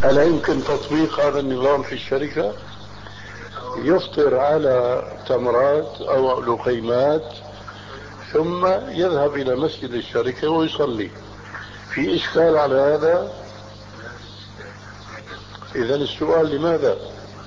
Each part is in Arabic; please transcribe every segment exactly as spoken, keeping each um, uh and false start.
ألا يمكن تطبيق هذا النظام في الشركة؟ يفطر على تمرات أو لقيمات ثم يذهب إلى مسجد الشركة ويصلي. في إشكال على هذا؟ إذن السؤال لماذا؟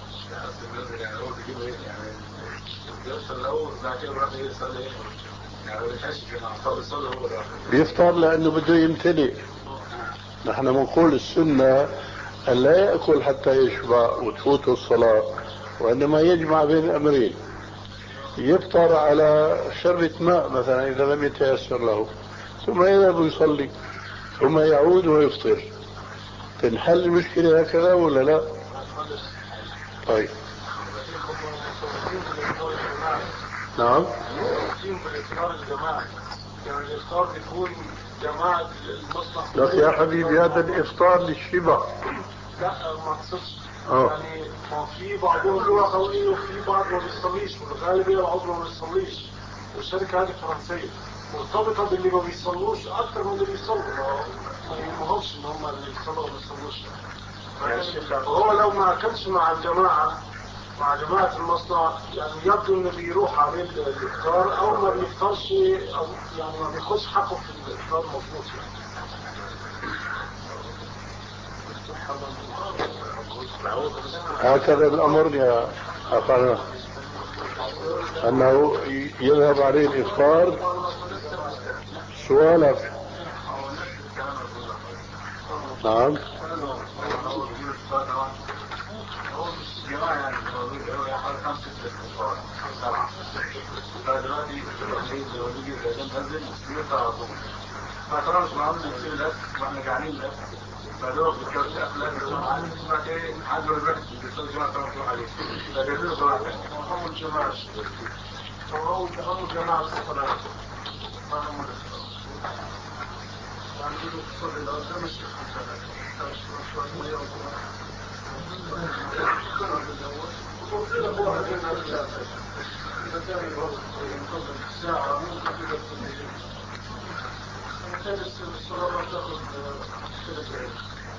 بيفطر لأنه بده يمتلئ. نحن نقول السنة أن لا يأكل حتى يشبع وتفوت الصلاة، وإنما يجمع بين الأمرين. يفطر على شربة ماء مثلا إذا لم يتيسر له، ثم يذهب يصلي، ثم يعود ويفطر. تنحل المشكلة هكذا ولا لا؟ طيب. نعم. يعني الإفطار بيكون جماعة المصلحة. لك يا حبيبي هذا الإفطار للشبع. لا ما اقصدش. يعني ما في بعضهم بيصلي وفي بعض ما بيصليش، والغالبية العظمى ما بيصليش، والشركة هذه فرنسية مرتبطة باللي ما بيصلوش أكثر من اللي بيصلوا، ما يهمهمش إن هم اللي بيصلوا وما بيصلوش. هو لو ما أكلش مع الجماعة مع جماعة المصنع يعني يبدو انه بيروح عليه الافطار او ما بيفطرش او يعني ما بياخدش حقه في الافطار مظبوط يعني. هكذا الامر يا اخانا، انه يذهب عليه الافطار. سؤالك. نعم. فدلوقتي لو نيجي ننزل يقطع عظوم فطبعا مش معقول نسيب الاكل واحنا جعانين الاكل فدوق بتكوش اكل اكل اسمك ايه عدل الرحم بتلاقي جماعه طبعا تروح عليه فجايبين له جماعه ثانيه هم الجماعه هم هم الجماعه الصلاه هم يعني يقولوا تصلي لو ده مش ساعة ممكن تقدر تنتهي. مثال الصلاة تاخذ ثلاث دقائق.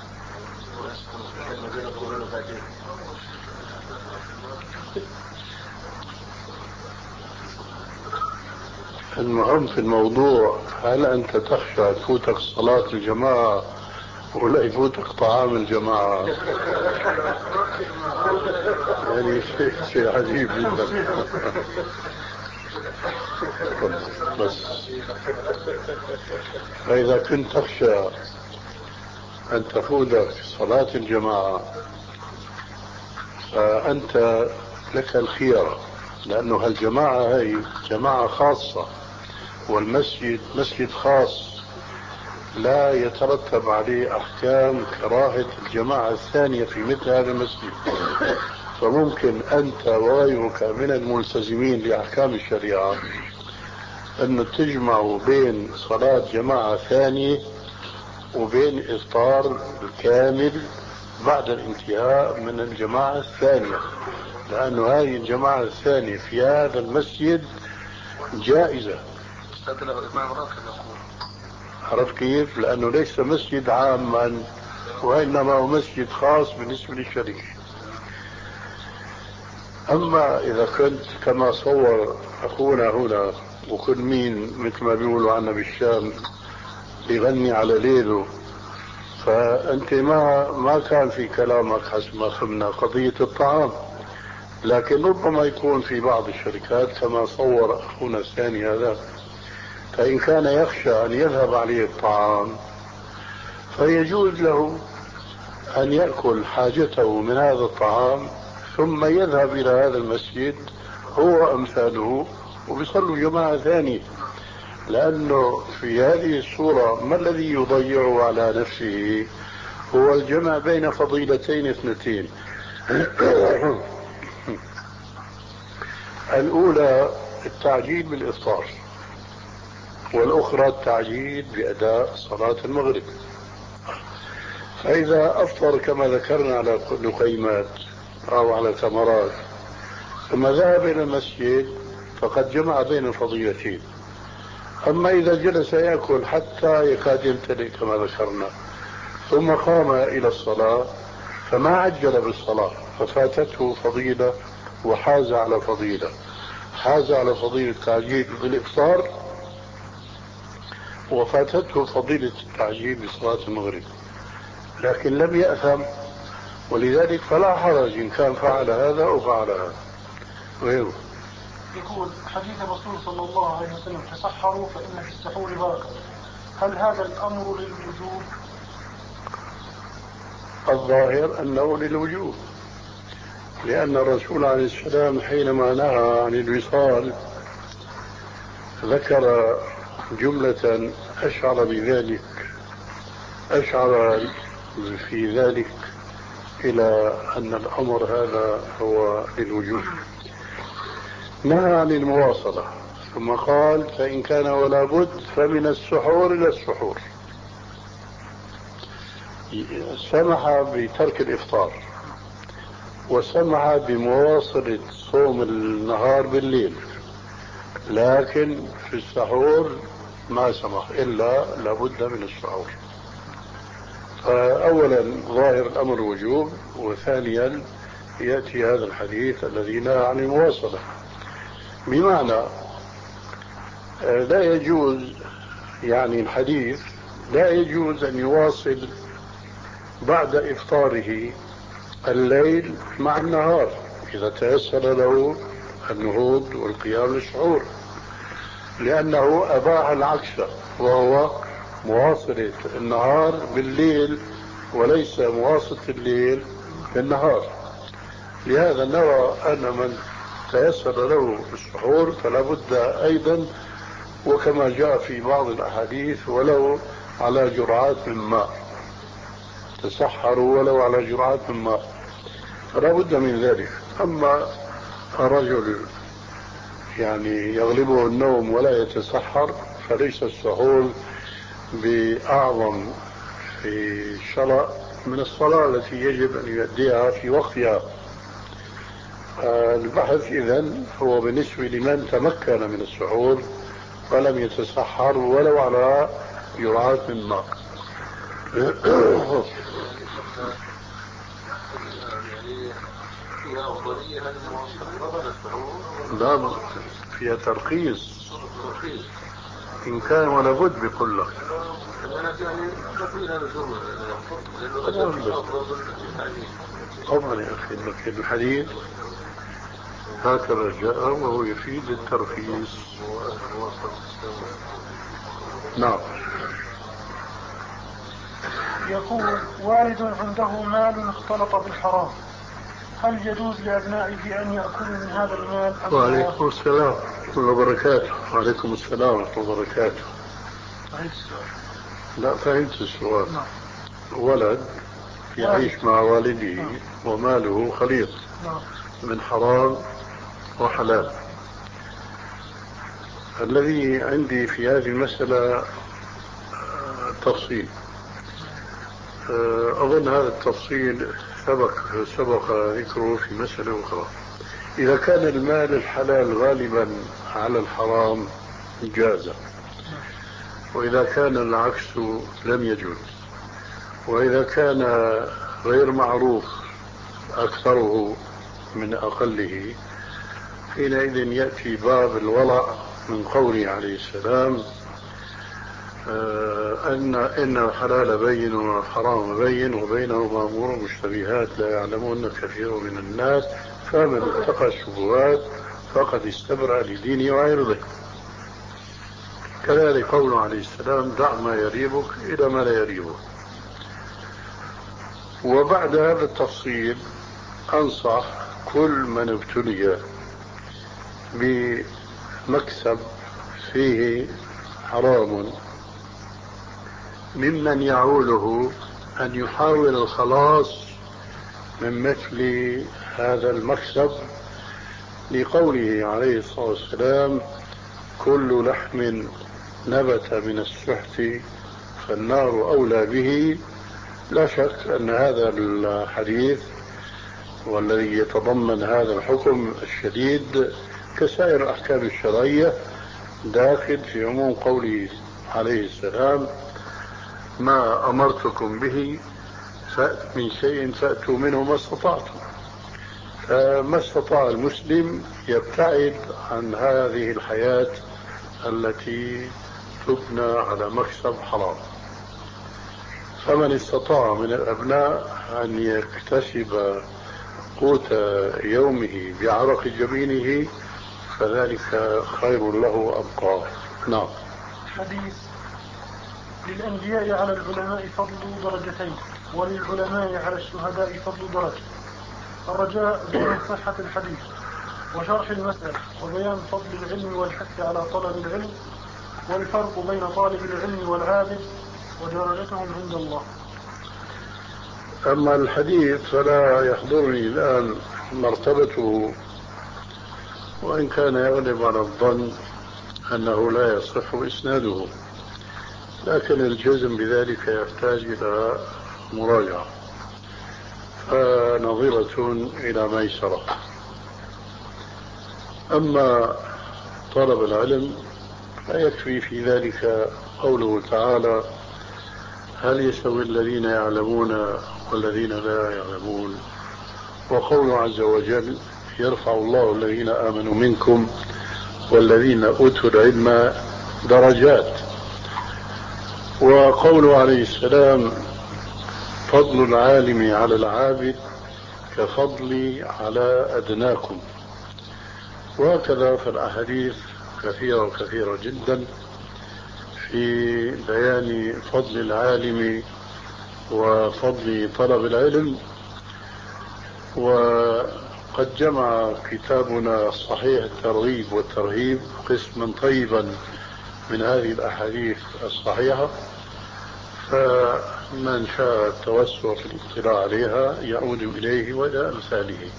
المهم في الموضوع، هل أنت تخشى تفوتك صلاة الجماعة ولا يفوتك طعام الجماعة؟ يعني شيء شيء عجيب جدا. بس فإذا كنت تخشى أن تفوتك صلاة الجماعة فأنت لك الخيار، لأنه هالجماعة هي جماعة خاصة والمسجد مسجد خاص لا يترتب عليه أحكام كراهة الجماعة الثانية في مثل هذا المسجد. فممكن أنت وغيرك من الملتزمين لأحكام الشريعة أن تجمعوا بين صلاة جماعة ثانية وبين إفطار الكامل بعد الانتهاء من الجماعة الثانية، لأن هذه الجماعة الثانية في هذا المسجد جائزة. عرفت كيف؟ لأنه ليس مسجد عاما وإنما هو مسجد خاص بالنسبة للشريك. أما إذا كنت كما صور أخونا هنا وكل مين مثل ما بيقولوا عنا بالشام يغني على ليله، فأنت ما ما كان في كلامك حسب ما فهمنا قضية الطعام، لكن ربما يكون في بعض الشركات كما صور أخونا الثاني هذا، فإن كان يخشى أن يذهب عليه الطعام فيجوز له أن يأكل حاجته من هذا الطعام ثم يذهب إلى هذا المسجد هو أمثاله وبيصلوا جماعة ثانية، لأنه في هذه الصورة ما الذي يضيعه على نفسه هو الجمع بين فضيلتين اثنتين. الأولى التعجيل بالإفطار، والأخرى التعجيل بأداء صلاة المغرب. فإذا أفطر كما ذكرنا على لقيمات أو على تمرات ثم ذهب إلى المسجد فقد جمع بين الفضيلتين. أما إذا جلس يأكل حتى يكاد يمتلئ كما ذكرنا ثم قام إلى الصلاة فما عجل بالصلاة ففاتته فضيلة وحاز على فضيلة، حاز على فضيلة التعجيل بالإفطار وفاتته فضيلة التعجيل بصلاة المغرب، لكن لم يأثم، ولذلك فلا حرج إن كان فعل هذا أو فعل هذا غيره. يقول حديث الرسول صلى الله عليه وسلم تسحروا فإن في السحور بركة، هل هذا الأمر للوجوب؟ الظاهر أنه للوجوب، لأن الرسول عليه السلام حينما نهى عن الوصال ذكر جملة أشعر بذلك أشعر في ذلك إلى أن الأمر هذا هو للوجوب. نهى عن المواصلة ثم قال فإن كان ولا بد فمن السحور إلى السحور، سمح بترك الإفطار وسمح بمواصلة صوم النهار بالليل، لكن في السحور ما سمح إلا لابد من السحور. فأولا ظاهر الأمر وجوب، وثانيا يأتي هذا الحديث الذي نهى عن المواصلة، بمعنى لا يجوز، يعني الحديث لا يجوز أن يواصل بعد إفطاره الليل مع النهار إذا تيسر له النهوض والقيام للسحور، لأنه أباح العكس وهو مواصلة النهار بالليل وليس مواصلة الليل بالنهار. لهذا نرى أن من تيسر له السحور فلا بد أيضا، وكما جاء في بعض الأحاديث ولو على جرعات من ماء، تسحروا ولو على جرعات من ماء، فلا بد من ذلك. أما الرجل يعني يغلبه النوم ولا يتسحر فليس السحور بأعظم في الشرع من الصلاة التي يجب أن يؤديها في وقتها. البحث إذن هو بالنسبة لمن تمكن من السحور ولم يتسحر ولو على جرعات من ماء. لا، فيها ترخيص إن كان ولا بد بقول لك. طبعا يا أخي، لكن الحديث هكذا جاء وهو يفيد الترخيص. نعم. يقول والد عنده مال اختلط بالحرام، هل يجوز لأبنائه أن يأكلوا من هذا المال؟ وعليكم السلام ورحمة الله وبركاته. وعليكم السلام ورحمة الله وبركاته. فهمت السؤال؟ لا، فهمت السؤال. نعم. ولد يعيش مع والده نعم. وماله خليط نعم. من حرام وحلال. الذي عندي في هذه المسألة تفصيل، أظن هذا التفصيل سبق سبق ذكره في مسألة أخرى. إذا كان المال الحلال غالبا على الحرام جاز، وإذا كان العكس لم يجوز، وإذا كان غير معروف أكثره من أقله حينئذ يأتي باب الورع من قوله عليه السلام أن إن الحلال بين والحرام بين وبينهما أمور مشتبهات لا يعلمون كثير من الناس فمن اتقى الشبهات فقد استبرأ لدينه وعرضه. كذلك قوله عليه السلام دع ما يريبك إلى ما لا يريبك. وبعد هذا التفصيل أنصح كل من ابتلي بمكسب فيه حرام ممن يعوله أن يحاول الخلاص من مثل هذا المكسب، لقوله عليه الصلاة والسلام كل لحم نبت من السحت فالنار أولى به. لا شك أن هذا الحديث والذي يتضمن هذا الحكم الشديد كسائر الأحكام الشرعية داخل في عموم قوله عليه السلام ما أمرتكم به من شيء فأتوا منه ما استطعتم. فما استطاع المسلم يبتعد عن هذه الحياة التي تبنى على مكسب حرام. فمن استطاع من الأبناء أن يكتسب قوت يومه بعرق جبينه فذلك خير له وأبقاه. نعم. حديث: للأنبياء على العلماء فضل درجتين، وللعلماء على الشهداء فضل درجة. الرجاء بيان صحة الحديث وشرح المسألة وبيان فضل العلم والحث على طلب العلم والفرق بين طالب العلم والعابد ودرجتهم عند الله. أما الحديث فلا يحضرني الآن مرتبته، وإن كان يغلب على الظن أنه لا يصح إسناده، لكن الجزم بذلك يحتاج إلى مراجعة، فنظرة إلى ميسرة. أما طلب العلم فيكفي في ذلك قوله تعالى: هل يستوي الذين يعلمون والذين لا يعلمون، وقوله عز وجل: يرفع الله الذين آمنوا منكم والذين أوتوا العلم درجات. وقوله عليه السلام: فضل العالم على العابد كفضلي على أدناكم. وهكذا فالأحاديث كثيرة وكثيرة جدا في بيان فضل العالم وفضل طلب العلم. وقد جمع كتابنا صحيح الترغيب والترهيب قسما طيبا من هذه الأحاديث الصحيحة، فمن شاء التوسع في الاطلاع عليها يعود إليه وإلى أمثاله.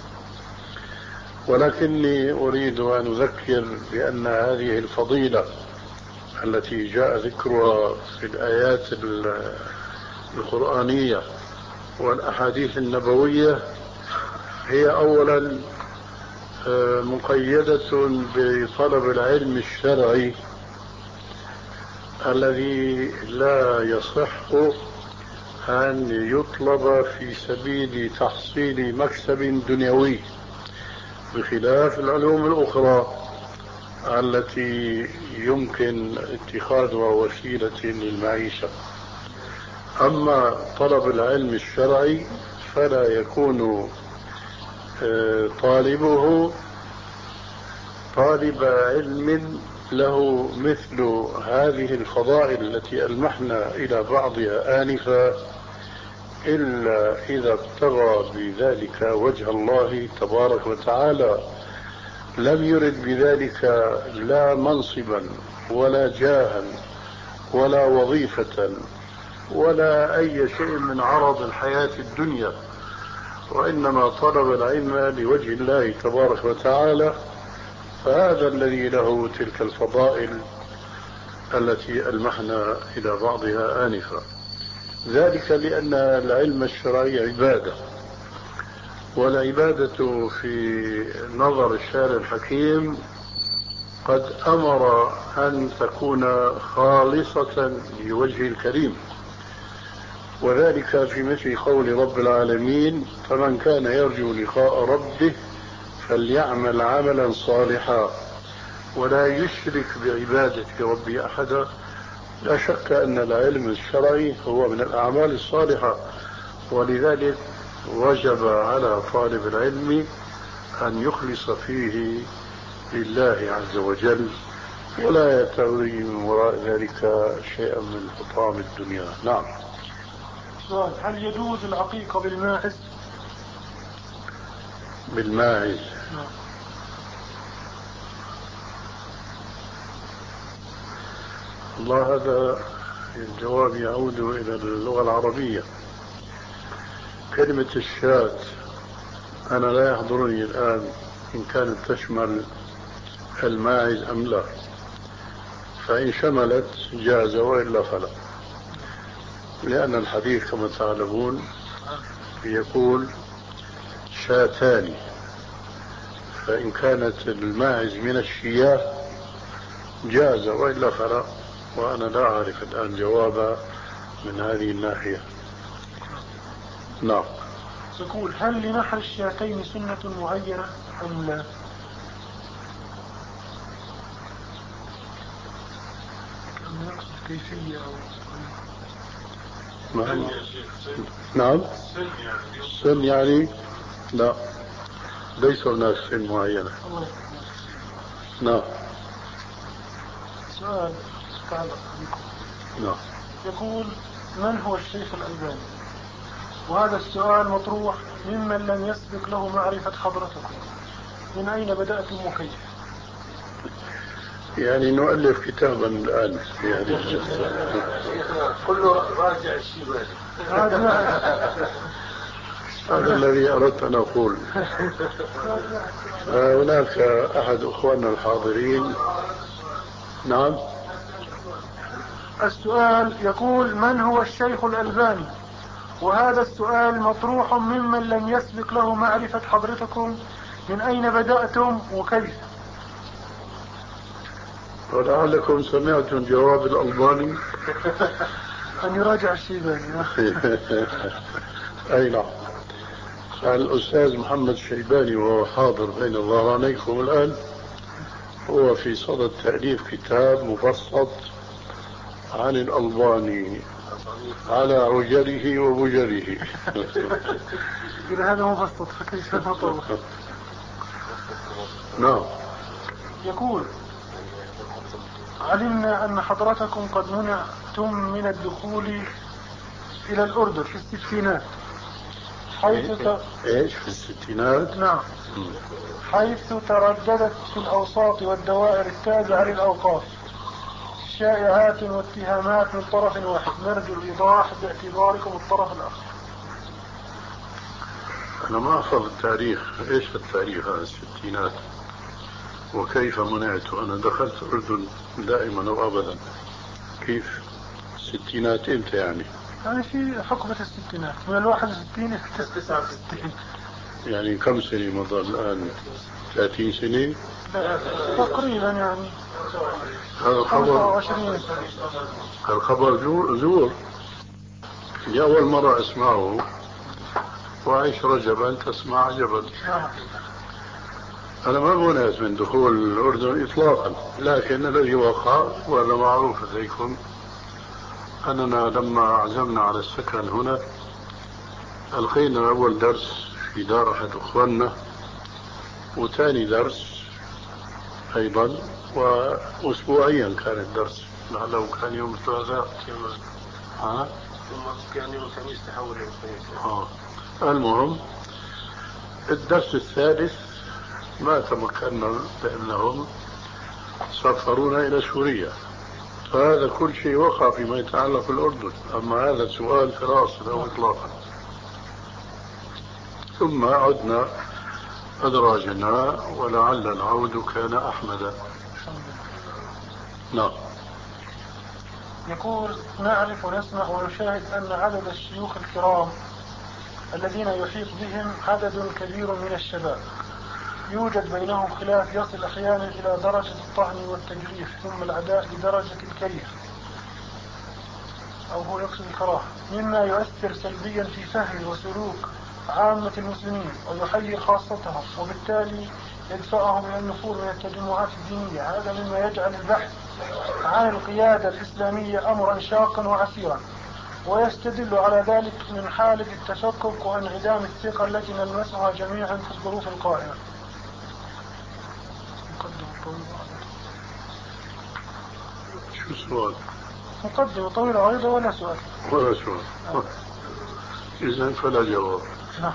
ولكني أريد أن أذكر بأن هذه الفضيلة التي جاء ذكرها في الآيات القرآنية والأحاديث النبوية هي أولا مقيدة بطلب العلم الشرعي الذي لا يصح أن يطلب في سبيل تحصيل مكسب دنيوي، بخلاف العلوم الأخرى التي يمكن اتخاذها وسيلة للمعيشة. أما طلب العلم الشرعي فلا يكون طالبه طالب علم له مثل هذه الفضائل التي ألمحنا إلى بعضها آنفا، إلا إذا ابتغى بذلك وجه الله تبارك وتعالى، لم يرد بذلك لا منصبا ولا جاها ولا وظيفة ولا أي شيء من عرض الحياة الدنيا، وإنما طلب العلم لوجه الله تبارك وتعالى، فهذا الذي له تلك الفضائل التي ألمحنا إلى بعضها آنفا. ذلك لأن العلم الشرعي عبادة، والعبادة في نظر الشارع الحكيم قد أمر أن تكون خالصة لوجه الكريم، وذلك في مثل قول رب العالمين: فمن كان يرجو لقاء ربه فليعمل عملا صالحا ولا يشرك بعبادة ربه أحدا. لا شك أن العلم الشرعي هو من الأعمال الصالحة، ولذلك وجب على طالب العلم أن يخلص فيه لله عز وجل، ولا يتغي من وراء ذلك شيئا من حطام الدنيا. نعم. سؤال: هل يجوز العقيقة بالماعز؟ بالماعز؟ نعم. الله، هذا الجواب يعود إلى اللغة العربية. كلمة الشاة أنا لا يحضرني الآن إن كانت تشمل الماعز أم لا، فإن شملت جاز وإلا فلا، لأن الحديث كما تعلمون يقول شاتان، فإن كانت الماعز من الشياه جاز وإلا فلا، وأنا لا أعرف الآن جوابا من هذه الناحية. نعم. يقول هل لنحر الشاتين سنة معينة أم لا؟ أم يقصد كيفية أو ما نعم سن يعني لا ليس هناك سن معينة. نعم. سؤال تعلق بكم. نعم. يقول من هو الشيخ الألباني؟ وهذا السؤال مطروح ممن لم يسبق له معرفة حضرتكم. من أين بدأتم وكيف؟ يعني نؤلف كتابا الآن يعني كله راجع الشيباني. هذا الذي أردت أن أقول. هناك أحد أخواننا الحاضرين. نعم. السؤال يقول من هو الشيخ الألباني؟ وهذا السؤال مطروح ممن لم يسبق له معرفة حضرتكم. من أين بدأتم وكيف؟ ولعلكم سمعتم جواب الألباني. أن يراجع الشيباني. أي نعم. الأستاذ محمد الشيباني وهو حاضر بين ظهرانيكم الآن هو في صدد تأليف كتاب مبسط عن الألباني على عجله وبجله. إذا هذا مبسط فكيف نطور؟ نعم. يقول علمنا أن حضرتكم قد منعتم من الدخول إلى الأردن في الستينات حيث ت... إيش في الستينات؟ نعم. حيث ترددت في الأوساط والدوائر التابعة للأوقاف شائعات واتهامات من طرف واحد. نرجو الإيضاح باعتباركم الطرف الآخر. أنا ما أحفظ التاريخ. إيش التاريخ هذا الستينات وكيف منعت؟ أنا دخلت الأردن دائما وأبدا. كيف الستينات إمتى يعني؟ يعني في حقبة الستينات من الواحد وستين إلى تسعة وستين. يعني كم سنة مضى الآن؟ ثلاثين سنة؟ لا تقريبا يعني. هذا الخبر الخبر زور. لأول مرة أسمعه وعيش رجبا تسمع عجبا. أنا ما منعت من دخول الأردن إطلاقا، لكن الذي وقع وهذا معروف لديكم أننا لما عزمنا على السكن هنا ألقينا أول درس في دار أحد أخواننا وثاني درس أيضا وأسبوعيا كان الدرس لعله كان يوم الثلاثاء. ها؟ ثم كان يوم الخميس تحول يوم الخميس. آه. المهم الدرس الثالث ما تمكنا لأنهم سافرونا إلى سوريا. فهذا كل شيء وقع فيما يتعلق بالأردن. أما هذا السؤال فراس له إطلاقا. ثم عدنا أدراجنا ولعل العود كان أحمد. نعم. يقول نعرف ونسمع ونشاهد أن عدد الشيوخ الكرام الذين يحيط بهم عدد كبير من الشباب يوجد بينهم خلاف يصل أحيانا إلى درجة الطعن والتجريح ثم العداء لدرجة الكره أو هو يقصد الكراهة مما يؤثر سلبيا في فهم وسلوك عامة المسلمين ويحير خاصتهم وبالتالي يدفعهم إلى النفور من التجمعات الدينية. هذا مما يجعل البحث عن القيادة الإسلامية أمرا شاقا وعسيرا ويستدل على ذلك من حالة التشكك وانعدام الثقة التي نلمسها جميعا في الظروف القائمة. شو السؤال؟ مقدمة طويلة أيضا ولا سؤال؟ ولا سؤال. آه. إذن فلا جواب. نعم.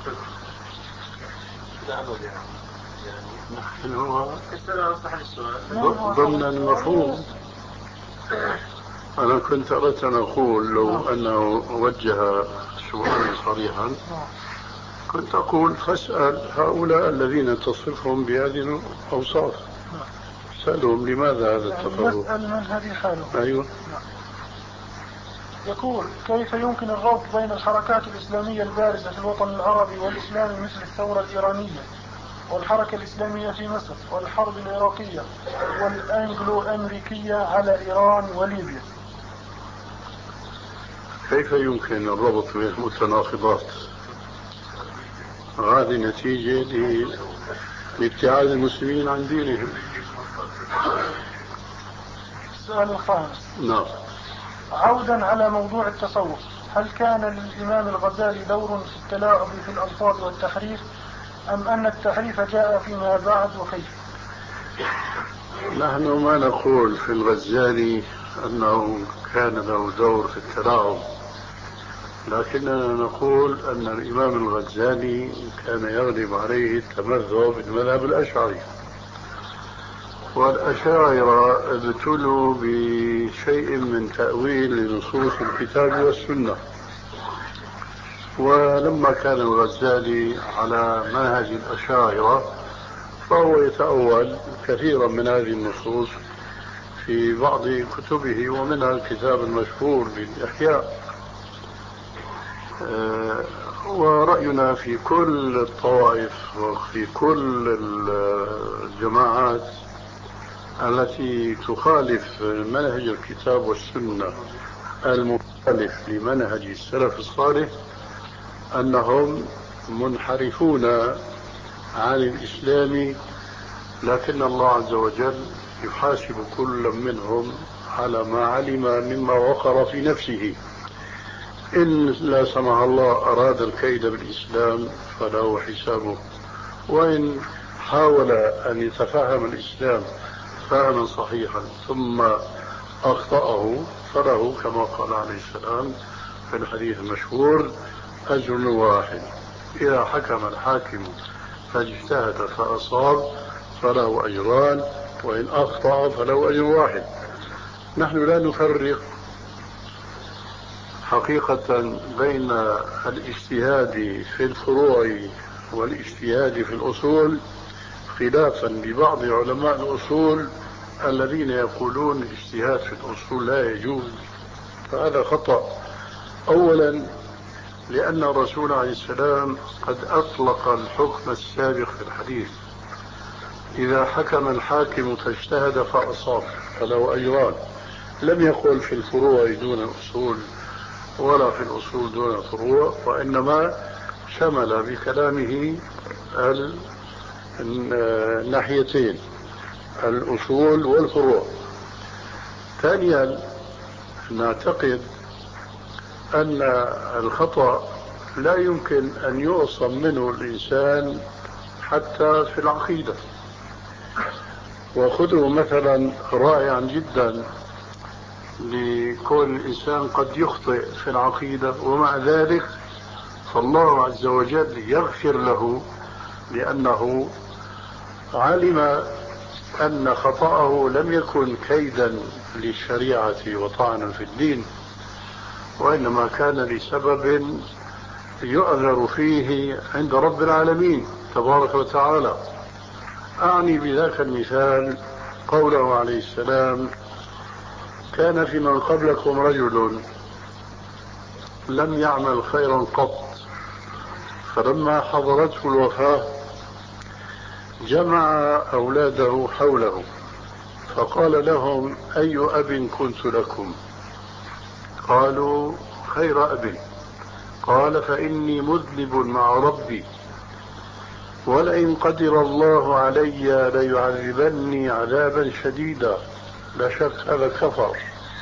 نحن هو السؤال ضمن المفهوم. أنا كنت أردت أن أقول لو أنه وجه سؤالا صريحا كنت أقول فاسأل هؤلاء الذين تصفهم بهذه الأوصاف. سألهم لماذا هذا التفرق. نسأل من هذه حاله. أيوة. يقول كيف يمكن الربط بين الحركات الإسلامية البارزة في الوطن العربي والإسلامي مثل الثورة الإيرانية والحركة الإسلامية في مصر والحرب العراقية والأنجلو أمريكية على إيران وليبيا؟ كيف يمكن الربط بين المتناقضات؟ هذه نتيجة لابتعاد المسلمين عن دينهم. السؤال الخامس. نعم. عودا على موضوع التصوف، هل كان للإمام الغزالي دور في التلاعب في الألفاظ والتحريف، أم أن التحريف جاء فيما بعد، وكيف؟ نحن ما نقول في الغزالي أنه كان له دور في التلاعب، لكننا نقول أن الإمام الغزالي كان يغلب عليه التمذهب بالمذهب الأشعري، والأشاعرة ابتلوا بشيء من تأويل لنصوص الكتاب والسنة، ولما كان الغزالي على منهج الأشاعرة فهو يتأول كثيرا من هذه النصوص في بعض كتبه، ومنها الكتاب المشهور بالإحياء. أه ورأينا في كل الطوائف وفي كل الجماعات التي تخالف منهج الكتاب والسنة المخالف لمنهج السلف الصالح أنهم منحرفون عن الإسلام، لكن الله عز وجل يحاسب كل منهم على ما علم مما وقر في نفسه. إن لا سمح الله أراد الكيد بالإسلام فله حسابه، وإن حاول أن يتفهم الإسلام فهما صحيحا ثم أخطأه فله كما قال عليه السلام في الحديث المشهور أجر واحد. إذا حكم الحاكم فاجتهد فأصاب فله أجران، وإن أخطأ فله أجر واحد. نحن لا نفرق حقيقة بين الاجتهاد في الفروع والاجتهاد في الأصول، خلافا لبعض علماء الأصول الذين يقولون الاجتهاد في الأصول لا يجوز، فهذا خطأ. أولا لأن الرسول عليه السلام قد أطلق الحكم السابق في الحديث: إذا حكم الحاكم فاجتهد فأصاب فله أجران. لم يقل في الفروع دون الأصول ولا في الأصول دون الفروع، وإنما شمل بكلامه الناحيتين الأصول والفروع. ثانيا نعتقد أن الخطأ لا يمكن أن يعصم منه الإنسان حتى في العقيدة. وخذوا مثلا رائعا جدا لكون الإنسان قد يخطئ في العقيدة، ومع ذلك فالله عز وجل يغفر له لأنه علم أن خطأه لم يكن كيدا للشريعة وطعنا في الدين، وإنما كان لسبب يؤذر فيه عند رب العالمين تبارك وتعالى. أعني بذاك المثال قوله عليه السلام: كان في من قبلكم رجل لم يعمل خيرا قط، فلما حضرته الوفاة جمع أولاده حوله فقال لهم: أي أب كنت لكم؟ قالوا: خير أب. قال: فإني مذنب مع ربي، ولئن قدر الله علي ليعذبني عذابا شديدا. لا شك هذا كفر.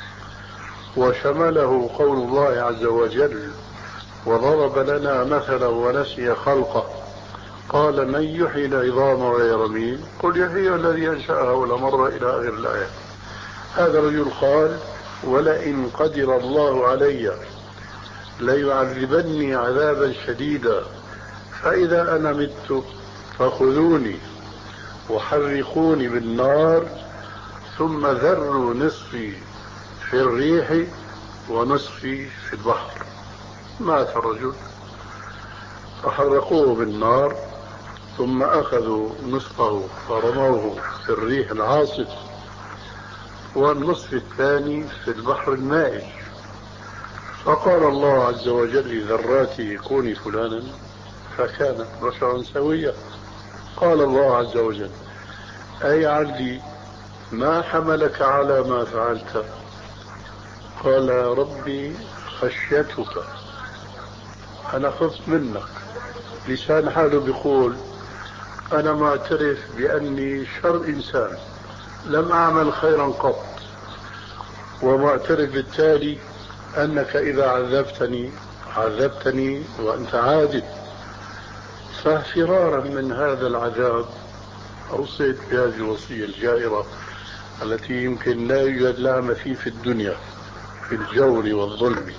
وشمله قول الله عز وجل: وضرب لنا مثلا ونسي خلقه قال: من يحيي العظام وهي رميم قل يحيي الذي أنشأها أول مرة إلى آخر الآية. هذا الرجل قال: ولئن قدر الله علي ليعذبني عذابا شديدا، فإذا أنا مت فخذوني وحرقوني بالنار ثم ذروا نصفي في الريح ونصفي في البحر. مات الرجل فحرقوه بالنار، ثم أخذوا نصفه فرموه في الريح العاصف، والنصف الثاني في البحر المائج. فقال الله عز وجل لذراته: كوني فلانا، فكانت بشرا سويا. قال الله عز وجل: أي عبدي ما حملك على ما فعلت؟ قال: ربي خشيتك، أنا خفت منك لسان حاله بيقول أنا معترف بأني شر إنسان لم أعمل خيرا قط، ومعترف بالتالي أنك إذا عذبتني عذبتني وأنت عادل، ففرارا من هذا العذاب أوصيت بهذه الوصية الجائرة التي يمكن لا يوجد لها مثيل في الدنيا في الجور والظلم.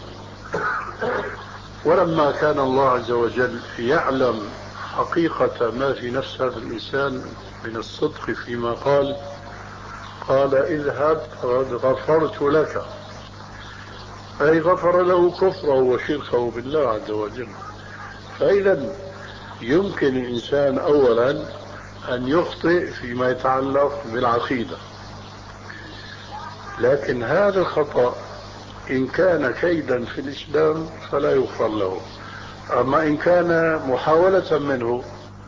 ولما كان الله عز وجل يعلم حقيقة ما في نفس هذا الإنسان من الصدق فيما قال، قال اذهب قد غفرت لك، أي غفر له كفره وشركه بالله عز وجل. فإذا يمكن الإنسان أولا أن يخطئ فيما يتعلق بالعقيدة، لكن هذا الخطأ إن كان كيدا في الإسلام فلا يغفر له، أما إن كان محاولة منه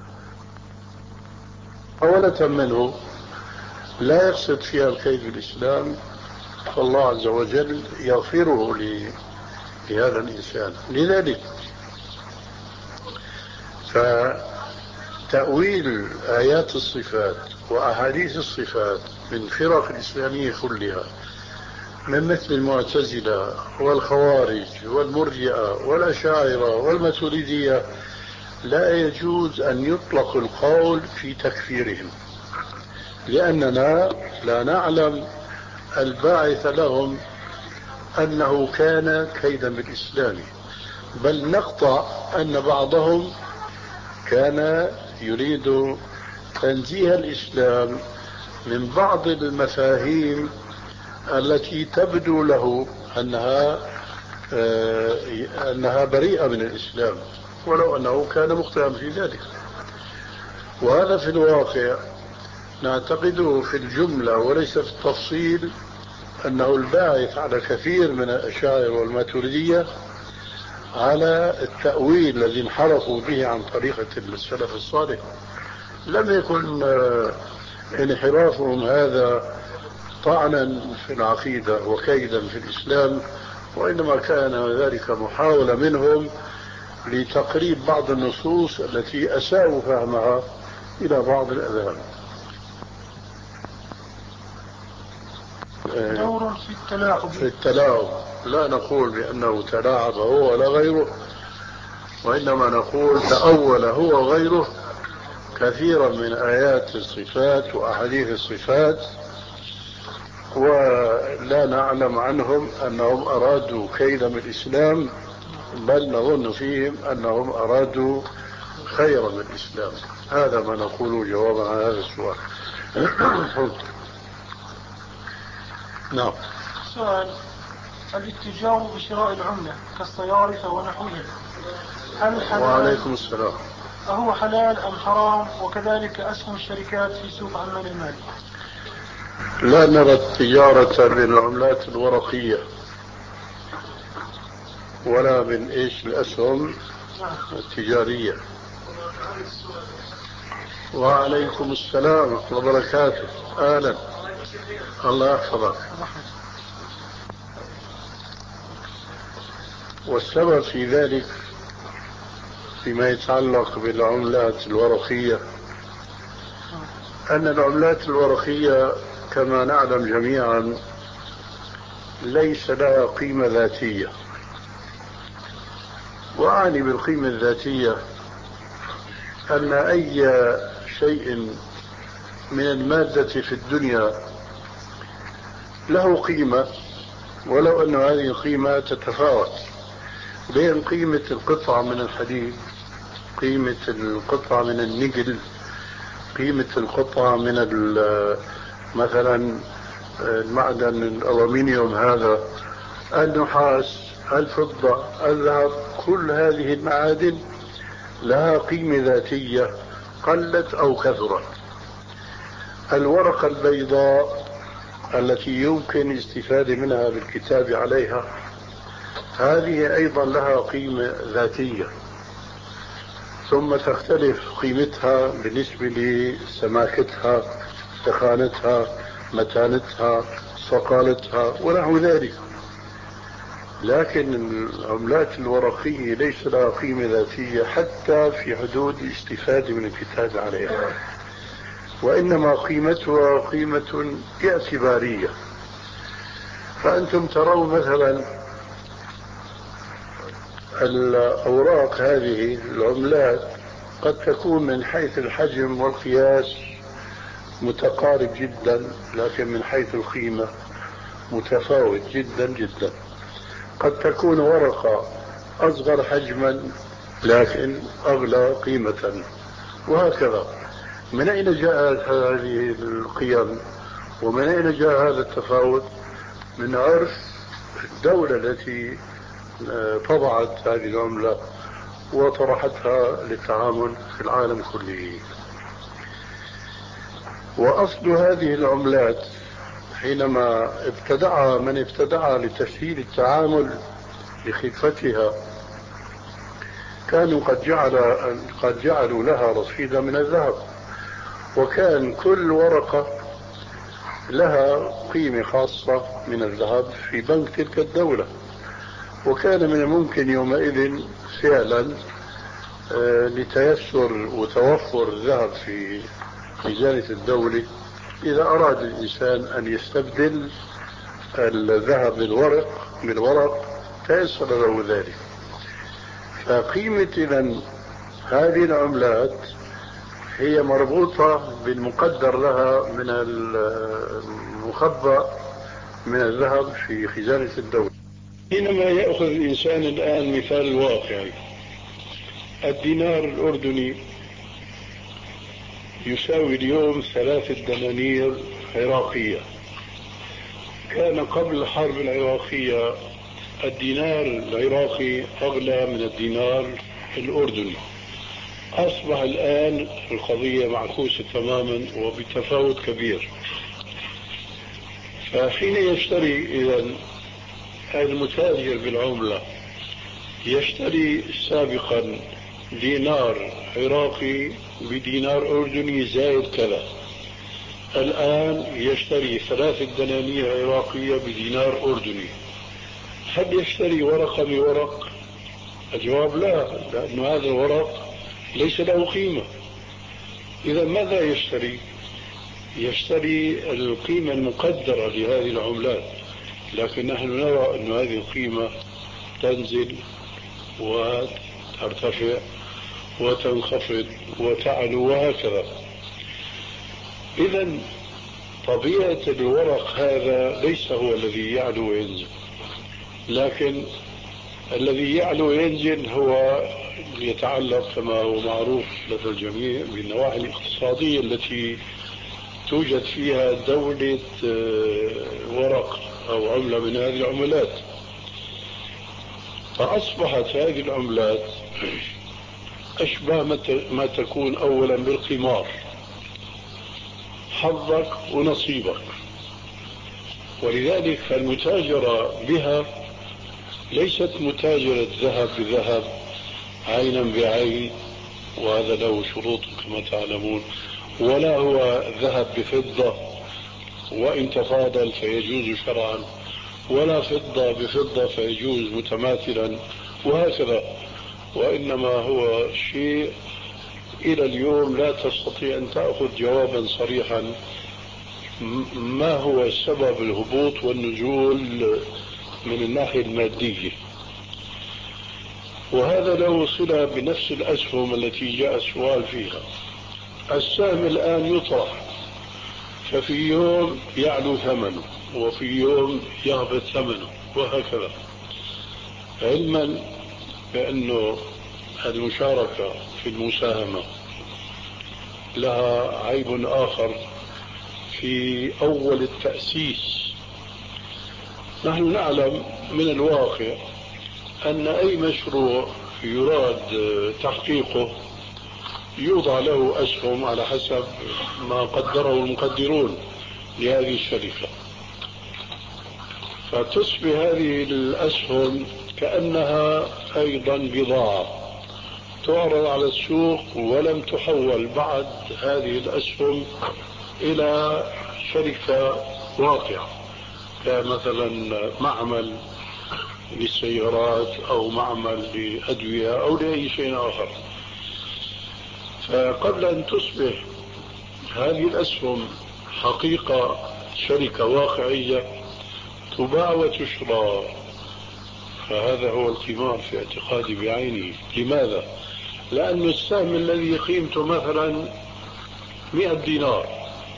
محاولة منه لا يقصد فيها الكيد في الإسلام فالله عز وجل يغفره لهذا الإنسان. لذلك فتأويل آيات الصفات وأحاديث الصفات من فرق الإسلامية كلها، من مثل المعتزلة والخوارج والمرجئة والأشاعرة والماتريدية، لا يجوز أن يطلق القول في تكفيرهم، لأننا لا نعلم الباعث لهم أنه كان كيدا بالإسلام، بل نقطع أن بعضهم كان يريد تنزيه الإسلام من بعض المفاهيم التي تبدو له أنها أنها بريئة من الإسلام، ولو أنه كان مخطئا في ذلك. وهذا في الواقع نعتقده في الجملة وليس في التفصيل أنه الباعث على كثير من الأشاعرة والماتريدية على التأويل الذي انحرفوا به عن طريقة السلف الصالح. لم يكن انحرافهم هذا طعنا في العقيدة وكيدا في الإسلام، وإنما كان ذلك محاولة منهم لتقريب بعض النصوص التي أساءوا فهمها إلى بعض الأذهان. دور في التلاعب في التلاعب لا نقول بأنه تلاعب هو ولا غيره، وإنما نقول تأول هو وغيره كثيرا من آيات الصفات وأحاديث الصفات، ولا نعلم عنهم أنهم أرادوا كيدا من الإسلام، بل نظن فيهم أنهم أرادوا خيرا من الإسلام. هذا ما نقوله جوابا على هذا السؤال. نعم. سؤال: الاتجار بشراء العملة كالصيارفة ونحوها هل حلال؟ وعليكم السلام. أهو حلال أم حرام؟ وكذلك أسهم الشركات في سوق عمان المال. لا نرى التجارة بالعملات الورقية ولا من إيش الأسهم التجارية. وعليكم السلام ورحمة الله وبركاته. أهلا، الله يحفظك. والسبب في ذلك فيما يتعلق بالعملات الورقية أن العملات الورقية كما نعلم جميعا ليس لها قيمة ذاتية. وأعني بالقيمة الذاتية أن أي شيء من المادة في الدنيا له قيمة، ولو أن هذه القيمة تتفاوت بين قيمة القطعة من الحديد، قيمة القطعة من النيكل، قيمة القطعة من مثلا المعدن الألومنيوم، هذا النحاس، الفضة، الذهب، كل هذه المعادن لها قيمة ذاتية قلت أو كثرت. الورقة البيضاء التي يمكن الاستفادة منها بالكتاب عليها هذه أيضا لها قيمة ذاتية، ثم تختلف قيمتها بالنسبة لسماكتها، تخانتها، متانتها، صقالتها ونحو ذلك. لكن العملات الورقية ليس لها قيمة ذاتية حتى في حدود الاستفادة من الكتاب عليها، وإنما قيمتها قيمة اعتبارية. فأنتم ترون مثلا الأوراق هذه العملات قد تكون من حيث الحجم والقياس متقارب جدا، لكن من حيث القيمة متفاوت جدا جدا. قد تكون ورقة أصغر حجما لكن أغلى قيمة، وهكذا. من أين جاءت هذه القيم ومن أين جاء هذا التفاوت؟ من عرف الدولة التي طبعت هذه العملة وطرحتها للتعامل في العالم كله. وأصل هذه العملات حينما ابتدعها من ابتدعها لتسهيل التعامل لخفتها كانوا قد جعل قد جعلوا لها رصيدا من الذهب، وكان كل ورقة لها قيمة خاصة من الذهب في بنك تلك الدولة. وكان من الممكن يومئذ فعلا لتيسر وتوفر الذهب في خزانة الدولة إذا أراد الإنسان أن يستبدل الذهب بالورق بالورق تيسر له ذلك. فقيمة إذن هذه العملات هي مربوطة بالمقدر لها من المخبأ من الذهب في خزانة الدولة. حينما يأخذ الإنسان الآن مثال الواقعي، الدينار الأردني يساوي اليوم ثلاثة دنانير عراقية. كان قبل الحرب العراقية الدينار العراقي أغلى من الدينار الأردني. أصبح الآن القضية معكوسة تماما وبتفاوت كبير. فحين يشتري إذن المتاجر بالعملة يشتري سابقا دينار عراقي بدينار أردني زائد كذا، الآن يشتري ثلاثة دنانير عراقية بدينار أردني. هل يشتري ورقة بورق؟ الجواب لا، لأن هذا الورق ليس له قيمة. إذا ماذا يشتري؟ يشتري القيمة المقدرة لهذه العملات، لكن نحن نرى أن هذه القيمة تنزل وترتفع وتنخفض وتعلو وهكذا. إذن طبيعة الورق هذا ليس هو الذي يعلو وينزل، لكن الذي يعلو وينزل هو يتعلق كما هو معروف لدى الجميع بالنواحي الاقتصادية التي توجد فيها دولة ورق أو عملة من هذه العملات. فأصبحت هذه العملات أشبه ما تكون أولا بالقمار، حظك ونصيبك. ولذلك فالمتاجرة بها ليست متاجرة ذهب بذهب عينا بعين، وهذا له شروط كما تعلمون، ولا هو ذهب بفضة وإن تفاضل فيجوز شرعا، ولا فضة بفضة فيجوز متماثلا وهكذا. وإنما هو شيء إلى اليوم لا تستطيع أن تأخذ جوابا صريحا ما هو سبب الهبوط والنزول من الناحية المادية. وهذا له صلة بنفس الأسهم التي جاء السؤال فيها. السهم الآن يطرح، ففي يوم يعلو ثمنه وفي يوم يهبط ثمنه وهكذا، علما بأنه المشاركة في المساهمة لها عيب آخر في أول التأسيس. نحن نعلم من الواقع أن أي مشروع يراد تحقيقه يوضع له أسهم على حسب ما قدره المقدرون لهذه الشركة، فتصبح هذه الأسهم كأنها أيضا بضاعة تعرض على السوق ولم تحول بعد هذه الأسهم إلى شركة واقعة كمثلا معمل للسيارات أو معمل لأدوية أو لأي شيء آخر. فقبل أن تصبح هذه الأسهم حقيقة شركة واقعية تباع وتشرى، فهذا هو القمار في اعتقادي بعينه. لماذا؟ لأن السهم الذي قيمته مثلا مئة دينار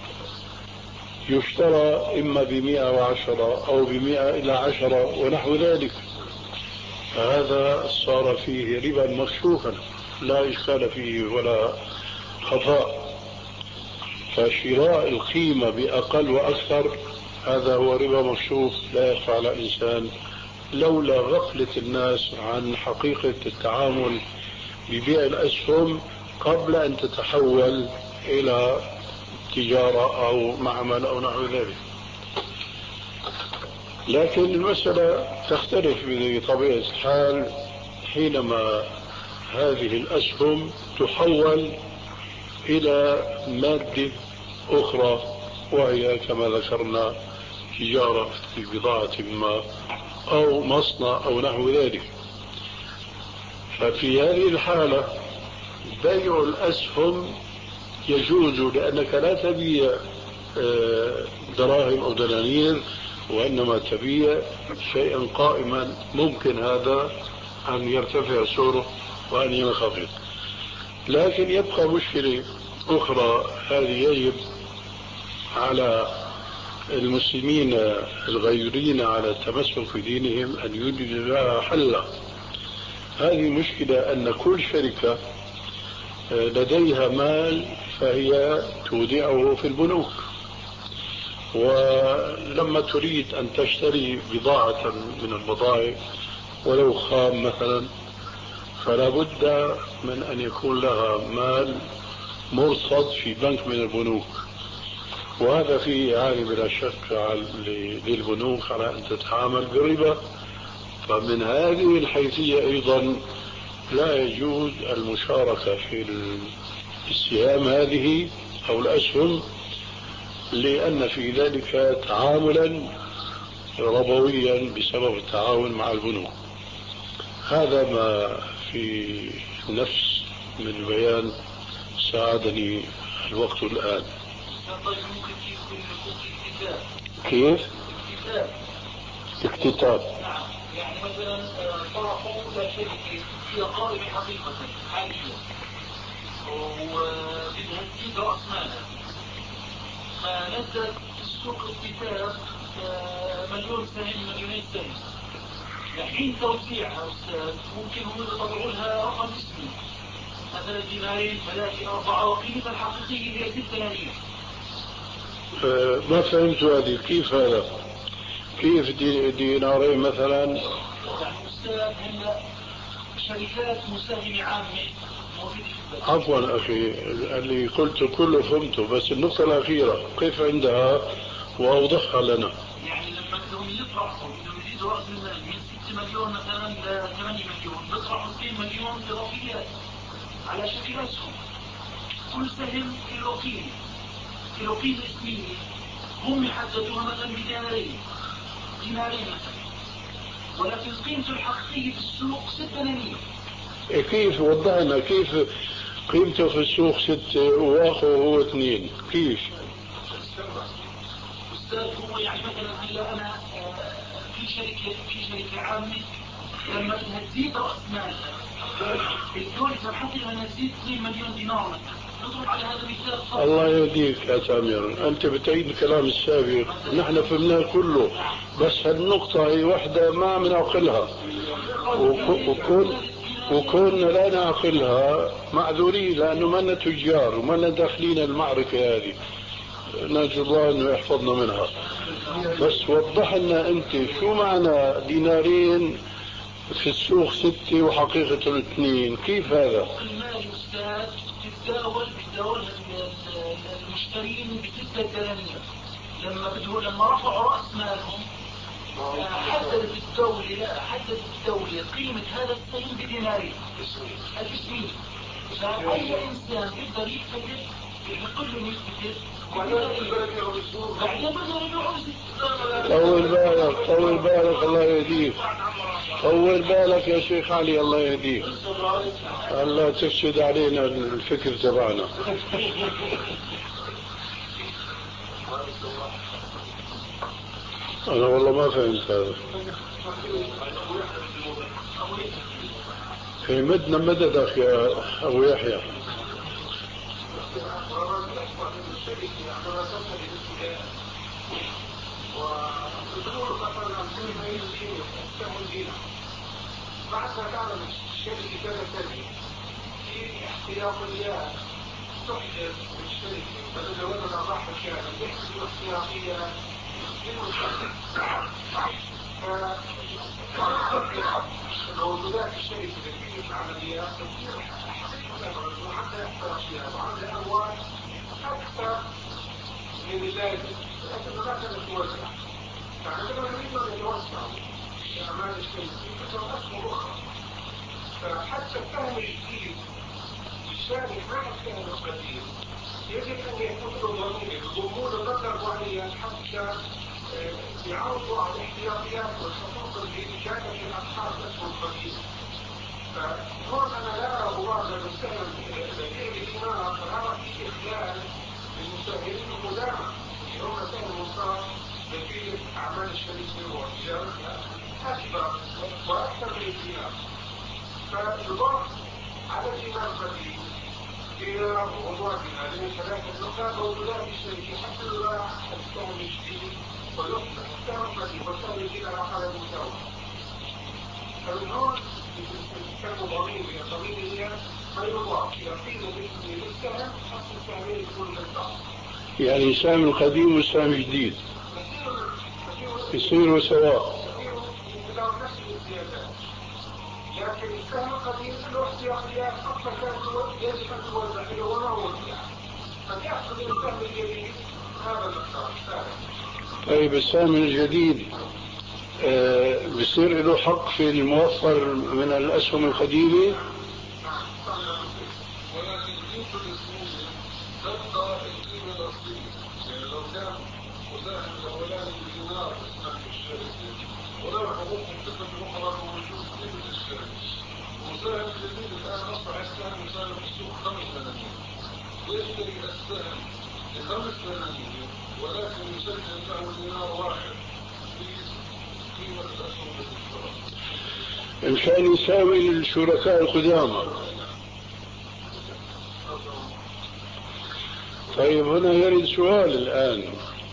يشترى إما بمئة وعشرة أو بمئة إلى عشرة ونحو ذلك، فهذا صار فيه ربا مكشوفا لا إشكال فيه ولا خفاء. فشراء القيمة بأقل وأكثر هذا هو ربا مكشوف لا يخفى على الإنسان، لولا غفلة الناس عن حقيقة التعامل ببيع الأسهم قبل أن تتحول إلى تجارة أو معمل أو نحو ذلك. لكن المسألة تختلف بطبيعة الحال حينما هذه الأسهم تحول إلى مادة أخرى، وهي كما ذكرنا تجارة في بضاعة ما أو مصنع أو نحو ذلك. ففي هذه الحالة بيع الأسهم يجوز، لأنك لا تبيع دراهم أو دنانير، وإنما تبيع شيئا قائما ممكن هذا أن يرتفع سعره وأن ينخفض. لكن يبقى مشكلة أخرى، هذه يجب على المسلمين الغيورين على التمسك في دينهم أن يوجدوا لها حلا. هذه مشكلة أن كل شركة لديها مال فهي تودعه في البنوك، ولما تريد أن تشتري بضاعة من البضائع ولو خام مثلا فلا بد من أن يكون لها مال مرصد في بنك من البنوك، وهذا فيه إعانة بلا شك للبنوك على أن تتعامل بالربا. فمن هذه الحيثية أيضا لا يجوز المشاركة في السهام هذه أو الأسهم، لأن في ذلك تعاملا ربويا بسبب التعاون مع البنوك. هذا ما في نفس من بيان ساعدني الوقت الآن. كيف؟ اكتتاب. نعم، يعني مثلا طرحوا إلى شركة هي قائمة حقيقة حاليا وبدها تزيد رأس مالها، فنزل في السوق اكتتاب مليون سهم مليونين سهم، لحين توزيعها أستاذ ممكن هم يطلعوا لها رقم اسمي مثلا دينارين ثلاثة أربعة وقيمتها الحقيقية هي ست دنانير. أه ما فهمت هذه، كيف هذا؟ كيف دي دينارين مثلا؟ يعني أستاذ هلا شركات مساهمة عامة. عفوا أخي، اللي قلته كله فهمته، بس النقطة الأخيرة كيف عندها وأوضحها لنا. يعني لما بدهم يطرحوا بدهم يزيدوا رأس المال من ستة مليون مثلا ل ثمانية مليون، بيطرحوا اثنين مليون إضافيات على شكل أسهم، كل سهم له قيمة له قيمة اسمية هم يحددوها مثلا بدينارين دينارين مثلا، ولكن قيمته الحقيقية في السوق ست دنانير. كيف وضعنا كيف قيمته في السوق ستة واخوه هو اثنين؟ كيف؟ أستاذ هو يعني مثلا هلا أنا في شركة في شركة عامة لما بدها تزيد رأس مالها الدولة سمحت لها انها تزيد اثنين مليون دينار مثلا، نضرب على هذا مثال. الله يهديك يا سامر، أنت بتعيد الكلام السابق نحن فهمناه كله، بس هالنقطة هي وحدة ما بنعقلها، وكون وكوننا لا نعقلها معذورين لأنه ما لنا تجار وما لنا داخلين المعركة هذه، نرجو الله أنه يحفظنا منها. بس وضح لنا أنت شو معنى دينارين في السوق ستة وحقيقة الاثنين، كيف هذا؟ المال أستاذ تتداول بتداول المشترين بستة دنانير، لما بدهم لما رفعوا رأس مالهم حددت الدولة لا حددت الدولة قيمة هذا السهم بدينارين الاسمين، فأي إنسان يقدر يكتب نقول له يثبت بعدين بدنا يرجعوا طول بالك طول بالك الله يهديك طول بالك يا شيخ علي الله يهديك الله تفسد علينا الفكر تبعنا. أنا والله ما فهمت هذا. في مدنا مددك يا أبو يحيى. بعد ما تعلم الشركة كذا كذا في احتياطيات تحدث للشركة بدل لو أنا راح الشارع يحدث احتياطيات موجودات الشركة في العمليات تصير حتى يحصل أشياء وعندها أموال أكثر من اللازم لكن ما كانت توزع يعني لما نريد أن يتوسع في أعمال الشركة يكون أسهم أخرى فحتى الفهم الجديد الشارك مع الفهم القديم يجب أن يكون له ضمير ضمون مبلغ معين حتى يعرضوا على الاحتياطيات والحقوق اللي كانت في أصحاب الأسهم القديم. فهون أنا لا أرى مبالغة بالسهم بديع الإمارة فأرى في إخلال للمساهمين القدامى اللي هم سهم مصاب نتيجة أعمال الشركة وإدارتها أكبر وأكثر من الإمام. فالضغط على الإمام القديم إلى موضوعنا لأن ثلاثة نقاط موجودات الشركة حتى لا السهم الجديد ويطلق السهم القديم والسهم الجديد على حالة المساواة. فمن هون كانوا ضمير ضمير هي ما يضاف إلى قيمة للسهم حتى السهمين يكون للضغط. يعني السهم القديم والسهم الجديد يصيروا سواء. نفس الزيادات. لكن السهم القديم له احتياطيات أكثر كانت يجب أن توزع له وما وزع. فيأخذ السهم الجديد هذا المقدار الثالث. طيب السهم الجديد آه بصير له حق في الموفر من الأسهم القديمة؟ ولكن قيمة الاسمية تبقى القيمة الأصلية. يعني لو كان مساهم الأولاني بدينار اسمه الشركة وله حقوق مكتسبة أخرى موجود قيمة الشركة. ومساهم الجديد الآن أصبح السهم يساهم في السوق خمس دنانير. يشتري السهم بخمس دنانير ولكن يسجل له دينار واحد في قيمة الأسهم التي مشان يساوي الشركاء القدامى. طيب هنا يرد سؤال الآن،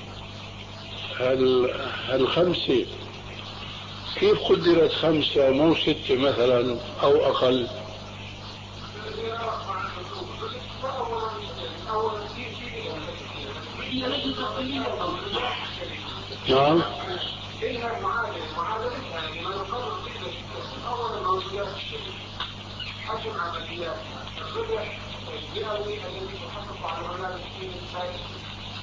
هل هالخمسة كيف قدرت خمسة مو ستة مثلا أو أقل؟ نعم. إلها معادلة معادلتها لما يقرر قيمة السهم. أولا موجودات الشركة حجم عملياتها الربح البيئوي الذي تحقق على مدار السنين السابقة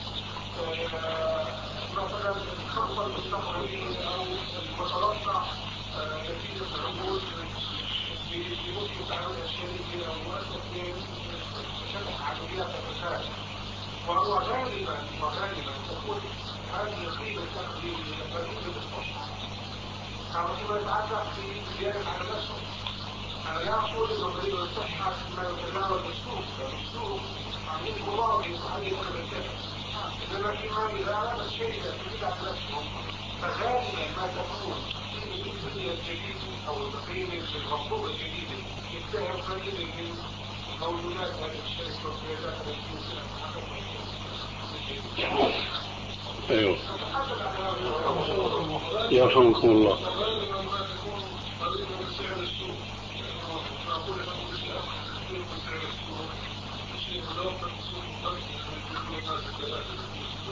مثلا الخطة المستقبلية أو المتوقع نتيجة العقود في ممكن تعمل الشركة أو مؤسسة شبه عمليات الرسالة. وهو غالبا وغالبا تكون هذه القيمة التقديرية قريبة للصحة. كما فيما يتعلق في زيادة على الأسهم. أنا لا أقول إنه قريبة للصحة فيما يتناول السوق، السوق عميل مضاعف وعليه دخل الكذب. إنما فيما إذا أراد الشيء تزيد على الأسهم فغالبا ما تكون قيمة الدنيا الجديدة أو القيمة المطلوبة الجديدة يتهم قليلا من موجودات هذه الشركة والقيادات التي يمكن أن تحقق. أيوه يرحمكم الله. غالبا ما تكون قريبة من سعر السوق. أقول لك أقول شيء أكثر من سعر السوق. الشيء متوقع في السوق الخمسة من الناس الثلاثة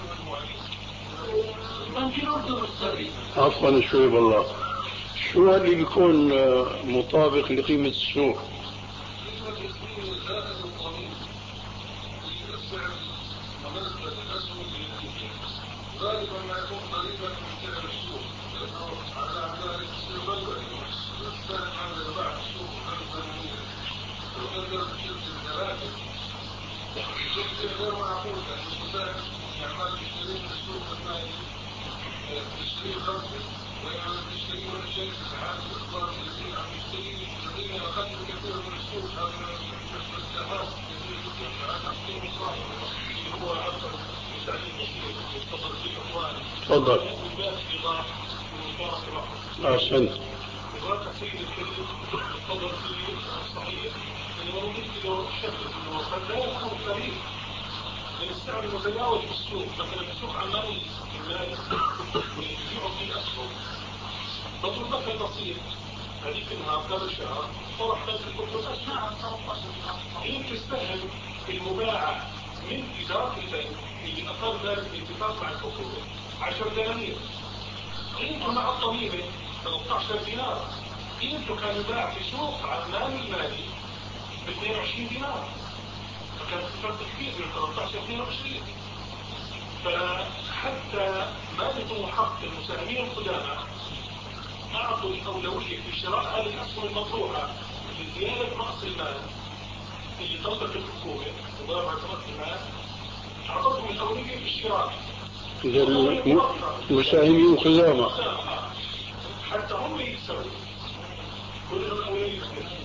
عفوا شوي بالله، شو اللي بيكون مطابق لقيمة السوق؟ قيمة الاسمية زائد القانون السعر بالنسبة للأسهم الجديدة غالبا ما يكون قريبا من سعر السوق لأنه على ذلك يصير بلغي والسهم هذا بعد السوق خمس دنانير وقدر الشركة ثلاثة غير معقول أن الإنسان يعمل يشتري من السوق المالي يشتري خمسة ويعمل يشتري ولا شيء ساعات الإخبار الذين عم يشتري الذين أقل بكثير من السوق هذا مستحاس كثير جدا فهذا أحكام صاحب اللي هو أكثر من تعليم بسيط يتصل في الأخوان. تفضل. من باب إيضاح ومبارك رحمة. أحسنت. إدراك السيد الكريم تفضل فيه صحيح إنه ممكن له شك إنه قد لا يكون فريق من السعر المتداول في السوق مثلا في سوق عماني المال يبيعوا فيه أسهم بضرب مثل بسيط هذيك النهار قبل شهر طرح ثلاث كتب أسهم هي تستهم المباعة من إدارة البنك اللي أقر ذلك باتفاق مع الحكومة عشرة دنانير قيمته مع الضميمة ثلاثة عشر دينار قيمته كان يباع في سوق عمان المالي ب اثنين وعشرين دينار فكان في فرق كبير من ثلاثة عشر اثنين وعشرين فحتى ما يكون حق المساهمين القدامى أعطوا الأولوية في شراء هذه الأسهم المطروحة لزيادة رأس المال اللي طلبت الحكومة مضاربة رأس المال أعطتهم الأولوية في الشراء المساهمين خزامة حتى هم يكسروا كلهم الأولوية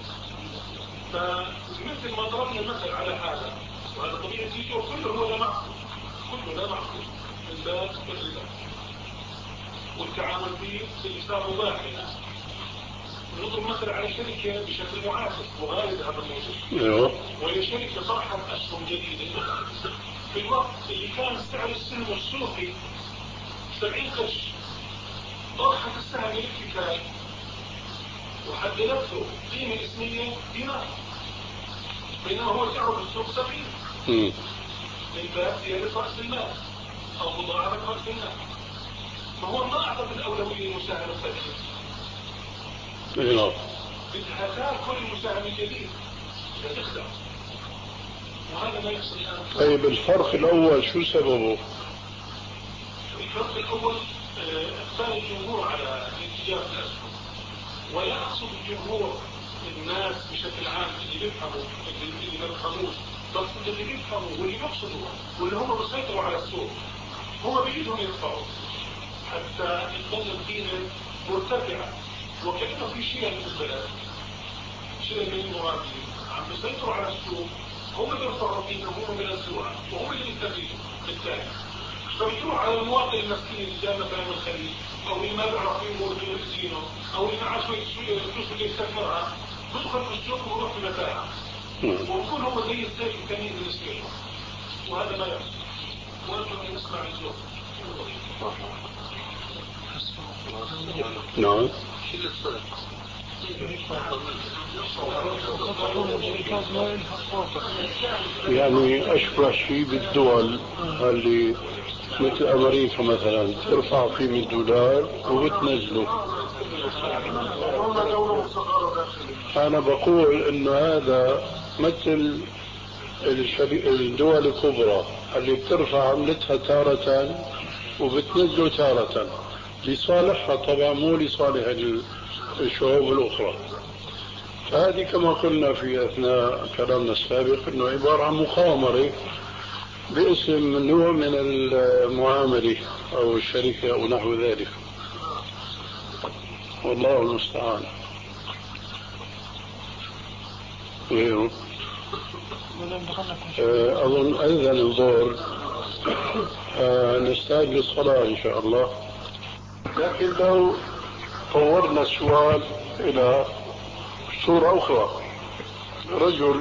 فمثل ما ضربنا المثل على هذا وهذا طبيعي تيجي وكله هو لا معقول كله لا معقول من باب الربا والتعامل فيه بإسلام مباح نضرب مثل على شركة بشكل معاكس وغالب هذا الموضوع وهي شركة طرحت أسهم جديدة في الوقت اللي كان سعر السهم السوقي سبعين قرش طرحت السهم الاتكال وحددته قيمة اسمية دينار بينما هو سعره في السوق سبعين من باب زيادة رأس المال أو مضاعفة رأس المال فهو ما أعطت الأولوية للمساهم القديم بدها تاكل المساهم الجديد لا تخدع وهذا ما يحصل الآن. طيب الفرق الأول شو سببه؟ الفرق الأول إقبال الجمهور على الاتجاه الأسهم ولا أقصد الجمهور الناس بشكل عام اللي بيفهموا اللي ما بيفهموش بس اللي بيفهموا واللي بيقصدوا واللي هم بيسيطروا على السوق هو بيجيهم يرفعوا حتى تظل القيمة مرتفعة وكأنه في شيء من البلد شيء من المرابين عم بيسيطروا على السوق هم بيرفعوا القيمة وهم بينزلوها وهم اللي بيستفيدوا بالتالي فبيروح على المواطن المسكين اللي جاء مثلا من الخليج او اللي ما بيعرف يمر بيزينه او اللي معاه شويه فلوس اللي يستثمرها بيدخل في السوق ويروح في متاعه ويكون هو زي الزيت الثاني بالنسبه له وهذا ما يحصل وانتم نسمع الزوج نعم يعني أشبه شيء بالدول اللي مثل أمريكا مثلا ترفع قيمة الدولار وبتنزله. أنا بقول إنه هذا مثل الدول الكبرى اللي بترفع عملتها تارة وبتنزله تارة لصالحها طبعا مو لصالح الشعوب الأخرى. فهذه كما قلنا في أثناء كلامنا السابق أنه عبارة عن مخامرة باسم نوع من المعاملة أو الشركة أو نحو ذلك والله المستعان. غيره أظن أذن الظهر نستعد للصلاة إن شاء الله. لكن لو طورنا السؤال إلى صورة أخرى رجل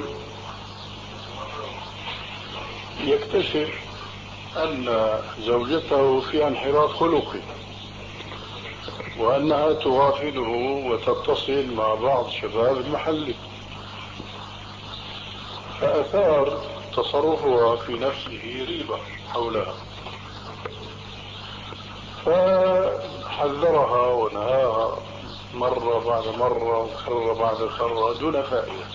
يكتشف أن زوجته في انحراف خلقي وأنها توافده وتتصل مع بعض شباب المحل فأثار تصرفها في نفسه ريبة حولها فحذرها ونهاها مرة بعد مرة وكرر بعد كرة دون فائدة.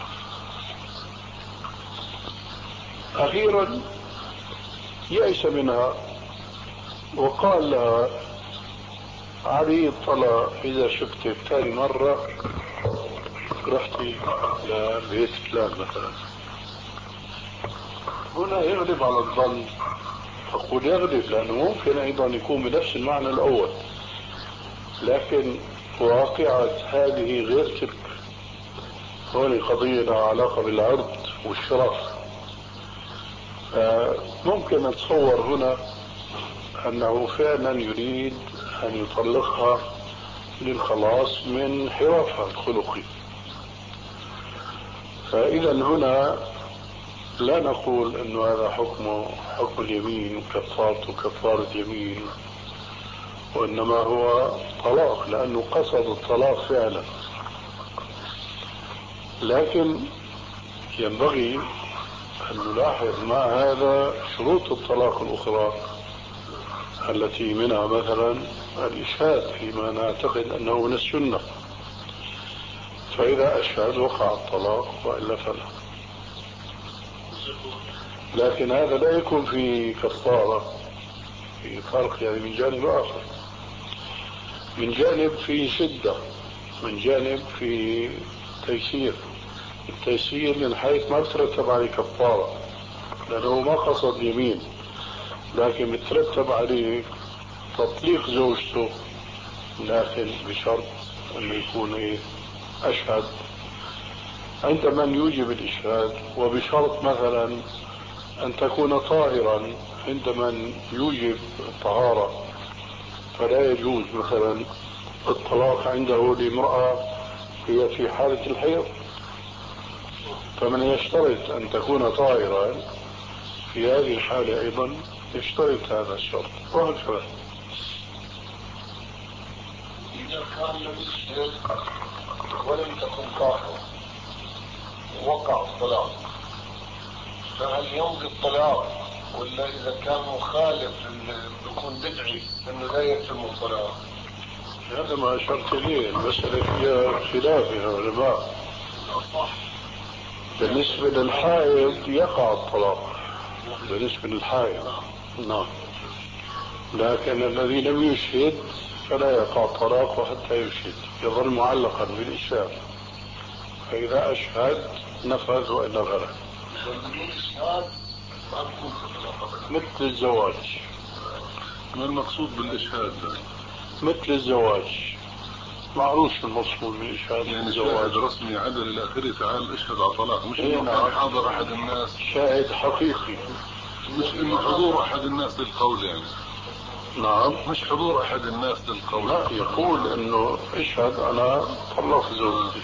أخيرا يأس منها وقال لها علي اطلع إذا شفتك ثاني مرة رحتي لبيت فلان مثلا هنا يغلب على الظن، أقول يغلب لأنه ممكن أيضا يكون بنفس المعنى الأول، لكن واقعة هذه غير تلك. هون قضية لها علاقة بالعرض والشرف. ممكن نتصور هنا أنه فعلا يريد أن يطلقها للخلاص من حرافها الخلقي. فإذا هنا لا نقول أن هذا حكم حكم اليمين وكفارته كفارة يمين، وإنما هو طلاق لأنه قصد الطلاق فعلا. لكن ينبغي أن نلاحظ مع هذا شروط الطلاق الأخرى التي منها مثلا الإشهاد فيما نعتقد أنه من السنة، فإذا أشهد وقع الطلاق وإلا فلا. لكن هذا لا يكون في كفارة، في فرق يعني من جانب آخر، من جانب في شدة، من جانب في تيسير. التيسير من حيث ما ترتب عليه كفارة لأنه ما قصد يمين، لكن بترتب عليه تطليق زوجته، لكن بشرط أنه يكون إيه أشهد عند من يوجب الإشهاد، وبشرط مثلا أن تكون طاهرا عند من يوجب الطهارة. فلا يجوز مثلا الطلاق عنده لامرأة هي في حالة الحيض، فمن يشترط أن تكون طاهرا في هذه الحالة أيضا يشترط هذا الشرط، وهكذا. إذا كان لم يشهد ولم تكن طاهرة ووقع الطلاق، فهل يمضي الطلاق؟ ولا إذا كان مخالف بيكون بدعي أنه لا يتم الطلاق؟ هذا ما أشرت إليه، المسألة فيها خلاف يا علماء. بالنسبة للحائض يقع الطلاق بالنسبة للحائض، نعم، لكن الذي لم يشهد فلا يقع الطلاق حتى يشهد، يظل معلقا بالإشهاد، فإذا أشهد نفذ وإلا فلا. مثل الزواج. ما المقصود بالإشهاد؟ مثل الزواج، معروف المقصود بالإشهاد يعني الزواج شاهد رسمي عدل إلى آخره، تعال اشهد على طلاق، مش إنه نعم. كان حاضر أحد الناس، شاهد حقيقي، مش إنه حضور أحد الناس للقول يعني. نعم، مش حضور أحد الناس للقول، لا، يقول إنه اشهد أنا طلقت زوجتي،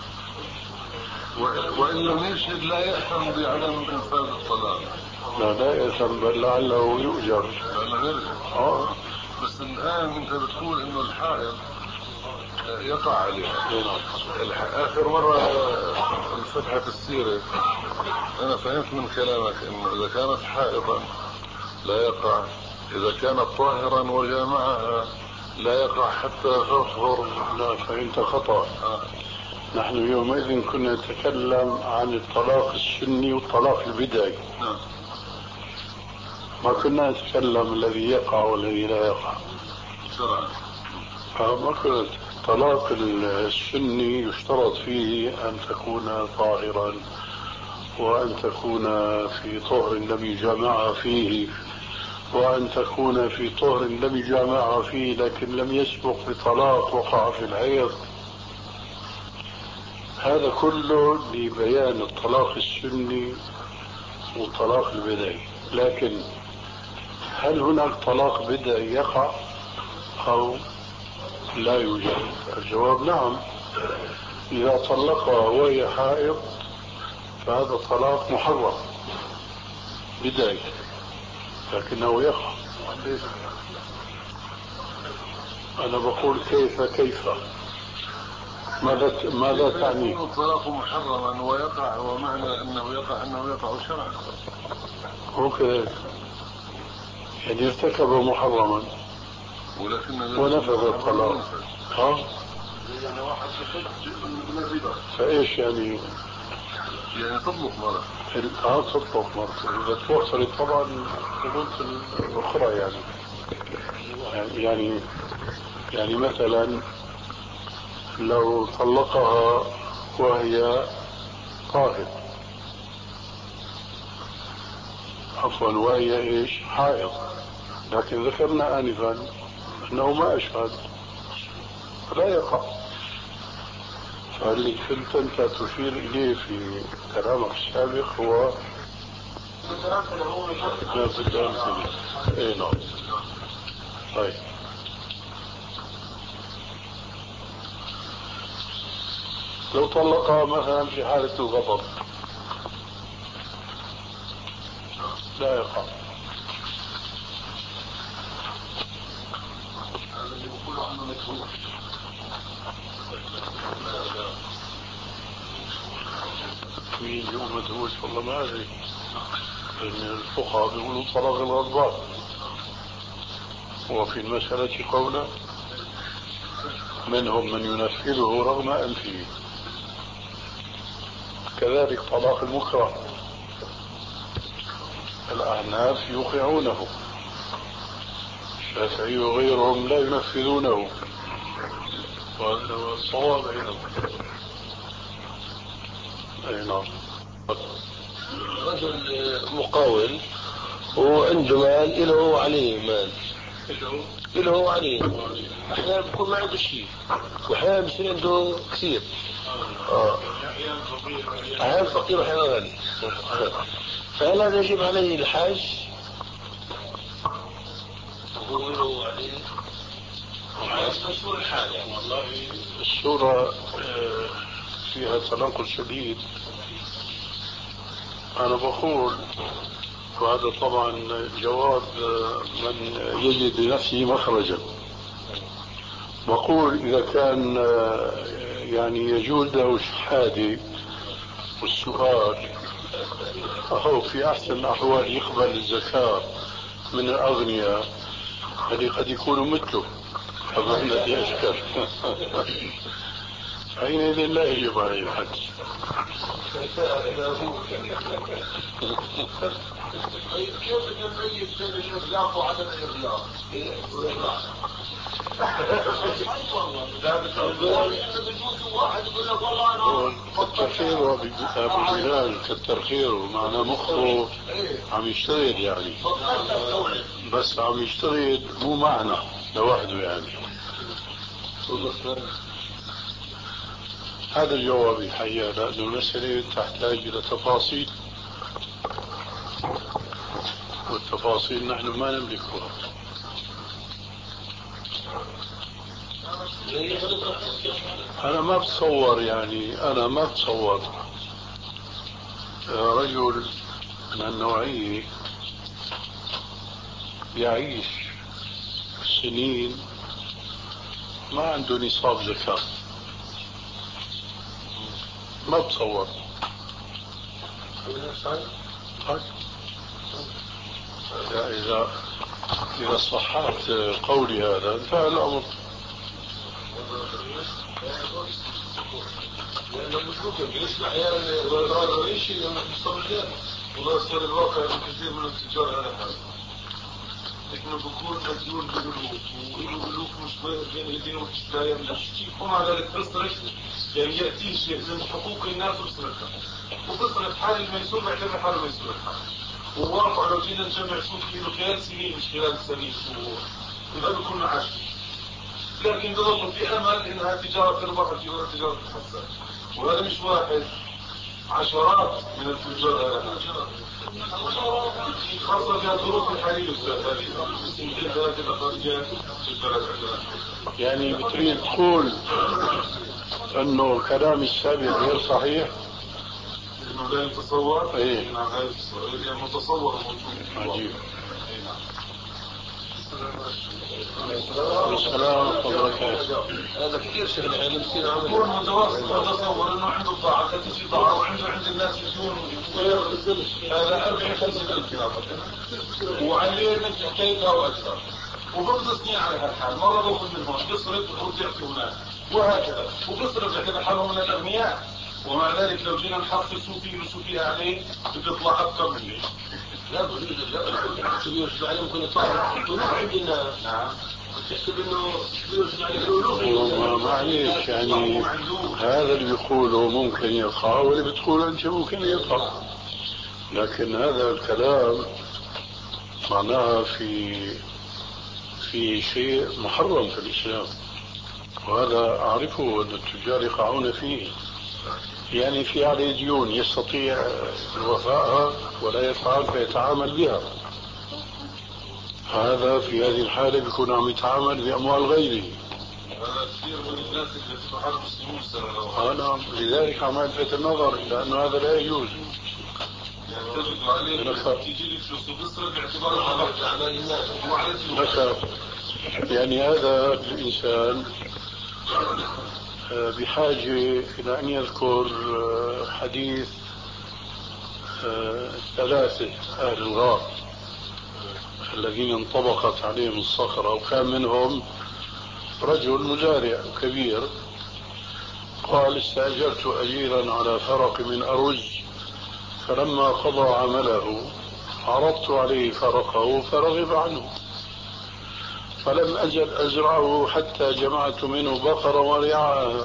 وإن لم يشهد لا يأثم بعدم إنفاذ الطلاق. لا لا يأثم، بل لعله يؤجر. لعله يرجع. آه. بس الآن أنت بتقول إنه الحائض يقع عليها. آخر مرة فتحت السيرة أنا فهمت من كلامك إنه إذا كانت حائضا لا يقع، إذا كانت طاهرا وجامعها لا يقع حتى تطهر. لا، فأنت خطأ. آه. نحن يومئذ كنا نتكلم عن الطلاق السني والطلاق البدعي. نعم. ما كنا نتكلم الذي يقع والذي لا يقع شرعا. ما كنا. الطلاق السني يشترط فيه أن تكون طاهرا، وأن تكون في طهر لم يجامعها فيه، وأن تكون في طهر لم يجامعها فيه لكن لم يسبق بطلاق وقع في الحيض. هذا كله لبيان الطلاق السني والطلاق البدعي. لكن هل هناك طلاق بدعي يقع أو لا يوجد؟ الجواب نعم. إذا طلقها وهي حائض فهذا طلاق محرم بدعي، لكنه يقع. أنا بقول كيف كيف ماذا ماذا تعني؟ يكون الطلاق محرما ويقع، ومعنى أنه يقع أنه يقع شرعا. هو كذلك، يعني ارتكب محرما ونفذ الطلاق. ها؟ يعني واحد يحج من الربا، فايش يعني؟ يعني تطلق مرة. اه تطلق مرة اذا توفرت طبعا الشروط الاخرى. يعني يعني يعني مثلا لو طلقها وهي طاهر عفوا وهي ايش؟ حائض. لكن ذكرنا آنفا أنه ما أشهد فلا يقع. فاللي كنت أنت تشير إليه في كلامك السابق هو اي نعم. طيب لو طلقها مثلا في حالة الغضب لا يقع. هذا اللي يقولوا عنه مكروه. مين يوم مدهوش والله ما أدري، لأن الفقهاء بيقولوا طلاق الغضبان، وفي المسألة قولا منهم من ينفذه رغم أنفه. كذلك طلاق المكره الأحناف يوقعونه، الشافعي وغيرهم لا ينفذونه، وهذا هو الصواب أيضا. أي نعم. رجل مقاول وعنده مال له وعليه مال، له وعليه، أحيانا بيكون ما عنده شيء وأحيانا بيصير عنده كثير. آه. أحيانا فقير وأحيانا غني. فهل هذا يجب عليه الحج؟ وهو له وعليه مشهور الحال يعني. والله الصورة فيها تناقض شديد. أنا بقول، وهذا طبعا جواب من يجد لنفسه مخرجا، بقول إذا كان يعني يجوز له الشهادة والسؤال أو في أحسن الأحوال يقبل الزكاة من الأغنياء اللي قد يكونوا مثله، فما الذي يشكر؟ حينئذ لا يجب عليه الحج. كيف بدنا نميز بين الإغلاق وعدم الإغلاق؟ كتر خيره أبو بلال، كتر خيره، معناه مخه عم يشتغل يعني، بس عم يشتغل مو معنى لوحده يعني. هذا الجواب الحقيقة، لأنه المسألة تحتاج إلى تفاصيل، والتفاصيل نحن ما نملكها. أنا ما بتصور يعني أنا ما بتصور رجل من النوعية يعيش سنين ما عنده نصاب زكاة، ما بتصور. إذا إذا صححت قولي هذا انتهى الأمر. لأنه مش ممكن بيسمع أحيانا غير شيء لما تستمر، والله صار الواقع كثير من التجار هذا حال، لكنه بكون مديون بالألوف، والألوف مش بين ايديهم مش دايم لشتي، ومع ذلك بيصرف يعني يأتي شيء من حقوق الناس وبصرفها، وبصرف حال الميسور بيعتبر حاله ميسور الحال. وواقع لو جينا نجمع سوق كيلو خلال سنين مش خلال سنين شهور، يبقى بكون معاش، لكن بظل في امل انها تجاره تربح وتجاره تجاره تتحسن. وهذا مش واحد، عشرات من التجار خاصة في الظروف الحالية السنتين ثلاثة الأخرجات في البلد عندنا. يعني بتريد تقول انه كلامي السابق غير صحيح؟ انه لا يتصور؟ ايه نعم لا يتصور، يعني متصور موجود. عجيب. السلام عليكم. هذا كثير شغل احنا بنصير عمل. يكون متوسط متصور انه عنده بضاعة تجي بضاعة وعنده عند الناس يجون هذا أربعين خمسين ألف وعليه نفس حكايتها واكثر، وبقضي سنين على هالحال، مرة باخذ من هون بصرف وبرجع في هناك وهكذا، وبصرف يعتبر حاله من الاغنياء، ومع ذلك لو جينا نحصل شو فيه وشو فيه عليه بتطلع اكثر مني. لا بد لا يرجع عليه ممكن يطلع يروح عندنا. نعم تحسب انه يرجع عليه. معليش يعني هذا اللي بيقوله ممكن يقع واللي بتقوله انت ممكن يقع، لكن هذا الكلام معناها في في شيء محرم في الإسلام، وهذا أعرفه أن التجار يقعون فيه. يعني في عليه ديون يستطيع وفائها ولا يفعل فيتعامل بها، هذا في هذه الحالة بيكون عم يتعامل بأموال غيره. هذا كثير من الناس اللي تحارب السموم. أنا لذلك عم ألفت النظر إلى أنه هذا لا يجوز. يعني تجد عليه تيجي لك فلوس وبصرف باعتبار مثلا يعني هذا الإنسان بحاجة إلى أن يذكر حديث ثلاثة أهل الغار الذين انطبقت عليهم الصخرة، وكان منهم رجل مزارع كبير قال استأجرت أجيرا على فرق من أرز، فلما قضى عمله عرضت عليه فرقه فرغب عنه، فلم أزل أزرعه حتى جمعت منه بقرة ورعاها،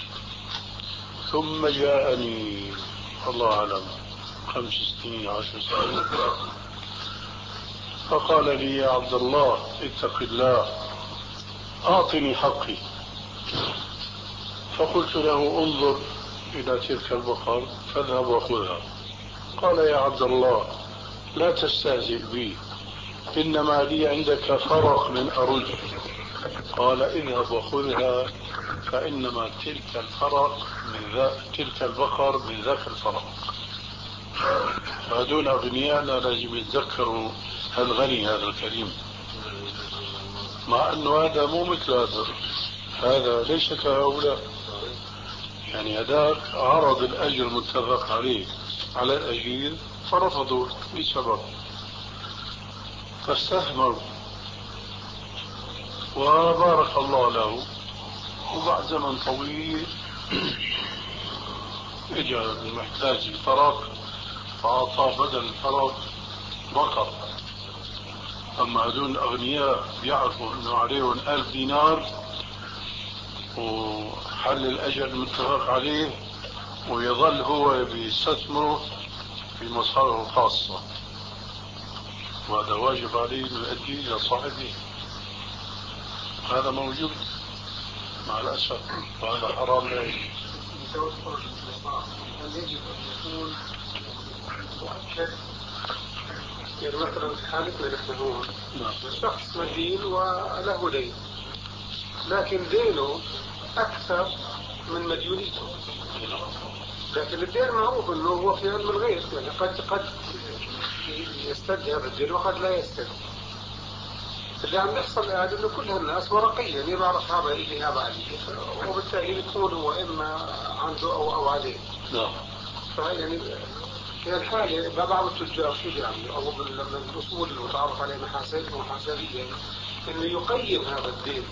ثم جاءني الله أعلم خمس سنين عشر سنين فقال لي يا عبد الله اتق الله أعطني حقي. فقلت له انظر إلى تلك البقر فاذهب وخذها. قال يا عبد الله لا تستهزئ بي، إنما لي عندك فرق من أرز. قال اذهب وخذها فإنما تلك الفرق من ذا تلك البقر من ذاك الفرق. فهذول أغنياءنا لازم يتذكروا هالغني هذا الكريم، مع أنه هذا مو مثل هذا، هذا ليس كهؤلاء. يعني هذاك عرض الأجر المتفق عليه على الأجير فرفضوا بسبب، فاستثمر وبارك الله له. وبعد زمن طويل اجى المحتاج الفرق فأعطاه بدل الفرق بقر. أما هذول الأغنياء بيعرفوا أنه عليهم ألف دينار وحل الأجل المتفق عليه، ويظل هو بيستثمره في مصارعه الخاصة، وهذا واجب عليه أن يؤدي إلى صاحبه. هذا موجود مع الأسف، وهذا حرام لا يجوز. هل يجب أن يكون مؤكد؟ يعني مثلا في حالتنا نحن هون الشخص مدين وله دين، لكن دينه أكثر من مديونيته، لكن الدين معروف أنه هو في علم الغيب، يعني قد قد يستدعي هذا الدين وقد لا يستدعي. اللي عم يحصل الآن أنه كل الناس ورقيا يعرف هذا إلي هذا عليه، وبالتالي يكون هو إما عنده أو أو عليه. نعم. فيعني في الحالة بعض التجار شو بيعملوا أو من الأصول اللي متعرف عليه محاسب ومحاسبيا إنه يقيم هذا الدين.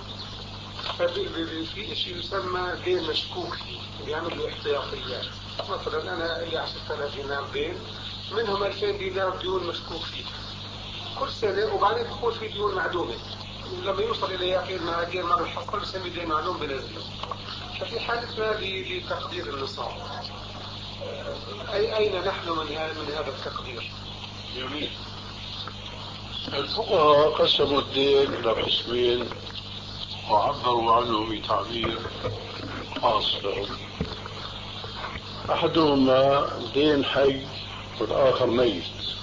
في شيء يسمى دين مشكوك فيه، بيعمل له احتياطيات. مثلا أنا لي عشرة آلاف دينار دين، منهم ألفين دينار ديون مشكوك فيه كل سنة، وبعدين تكون في ديون معلومة. لما يوصل إلى يقين ما دين ما بيحصل بسمي دين معلوم بنزله. ففي حالتنا لتقدير النصاب، أي أين نحن من من هذا التقدير؟ جميل. الفقهاء قسموا الدين إلى قسمين وعبروا عنه بتعبير خاص لهم. أحدهما دين حي والآخر ميت.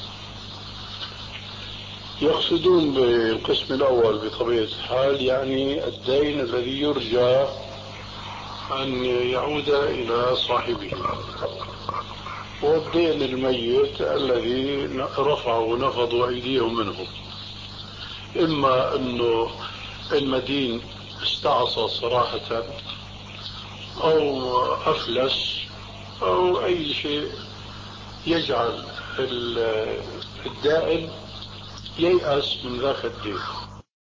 يقصدون بالقسم الأول بطبيعة الحال يعني الدين الذي يرجى أن يعود إلى صاحبه، والدين الميت الذي رفعوا ونفضوا أيديهم منه، إما أنه المدين استعصى صراحة أو أفلس أو أي شيء يجعل الدائن ييأس من ذاك الدين.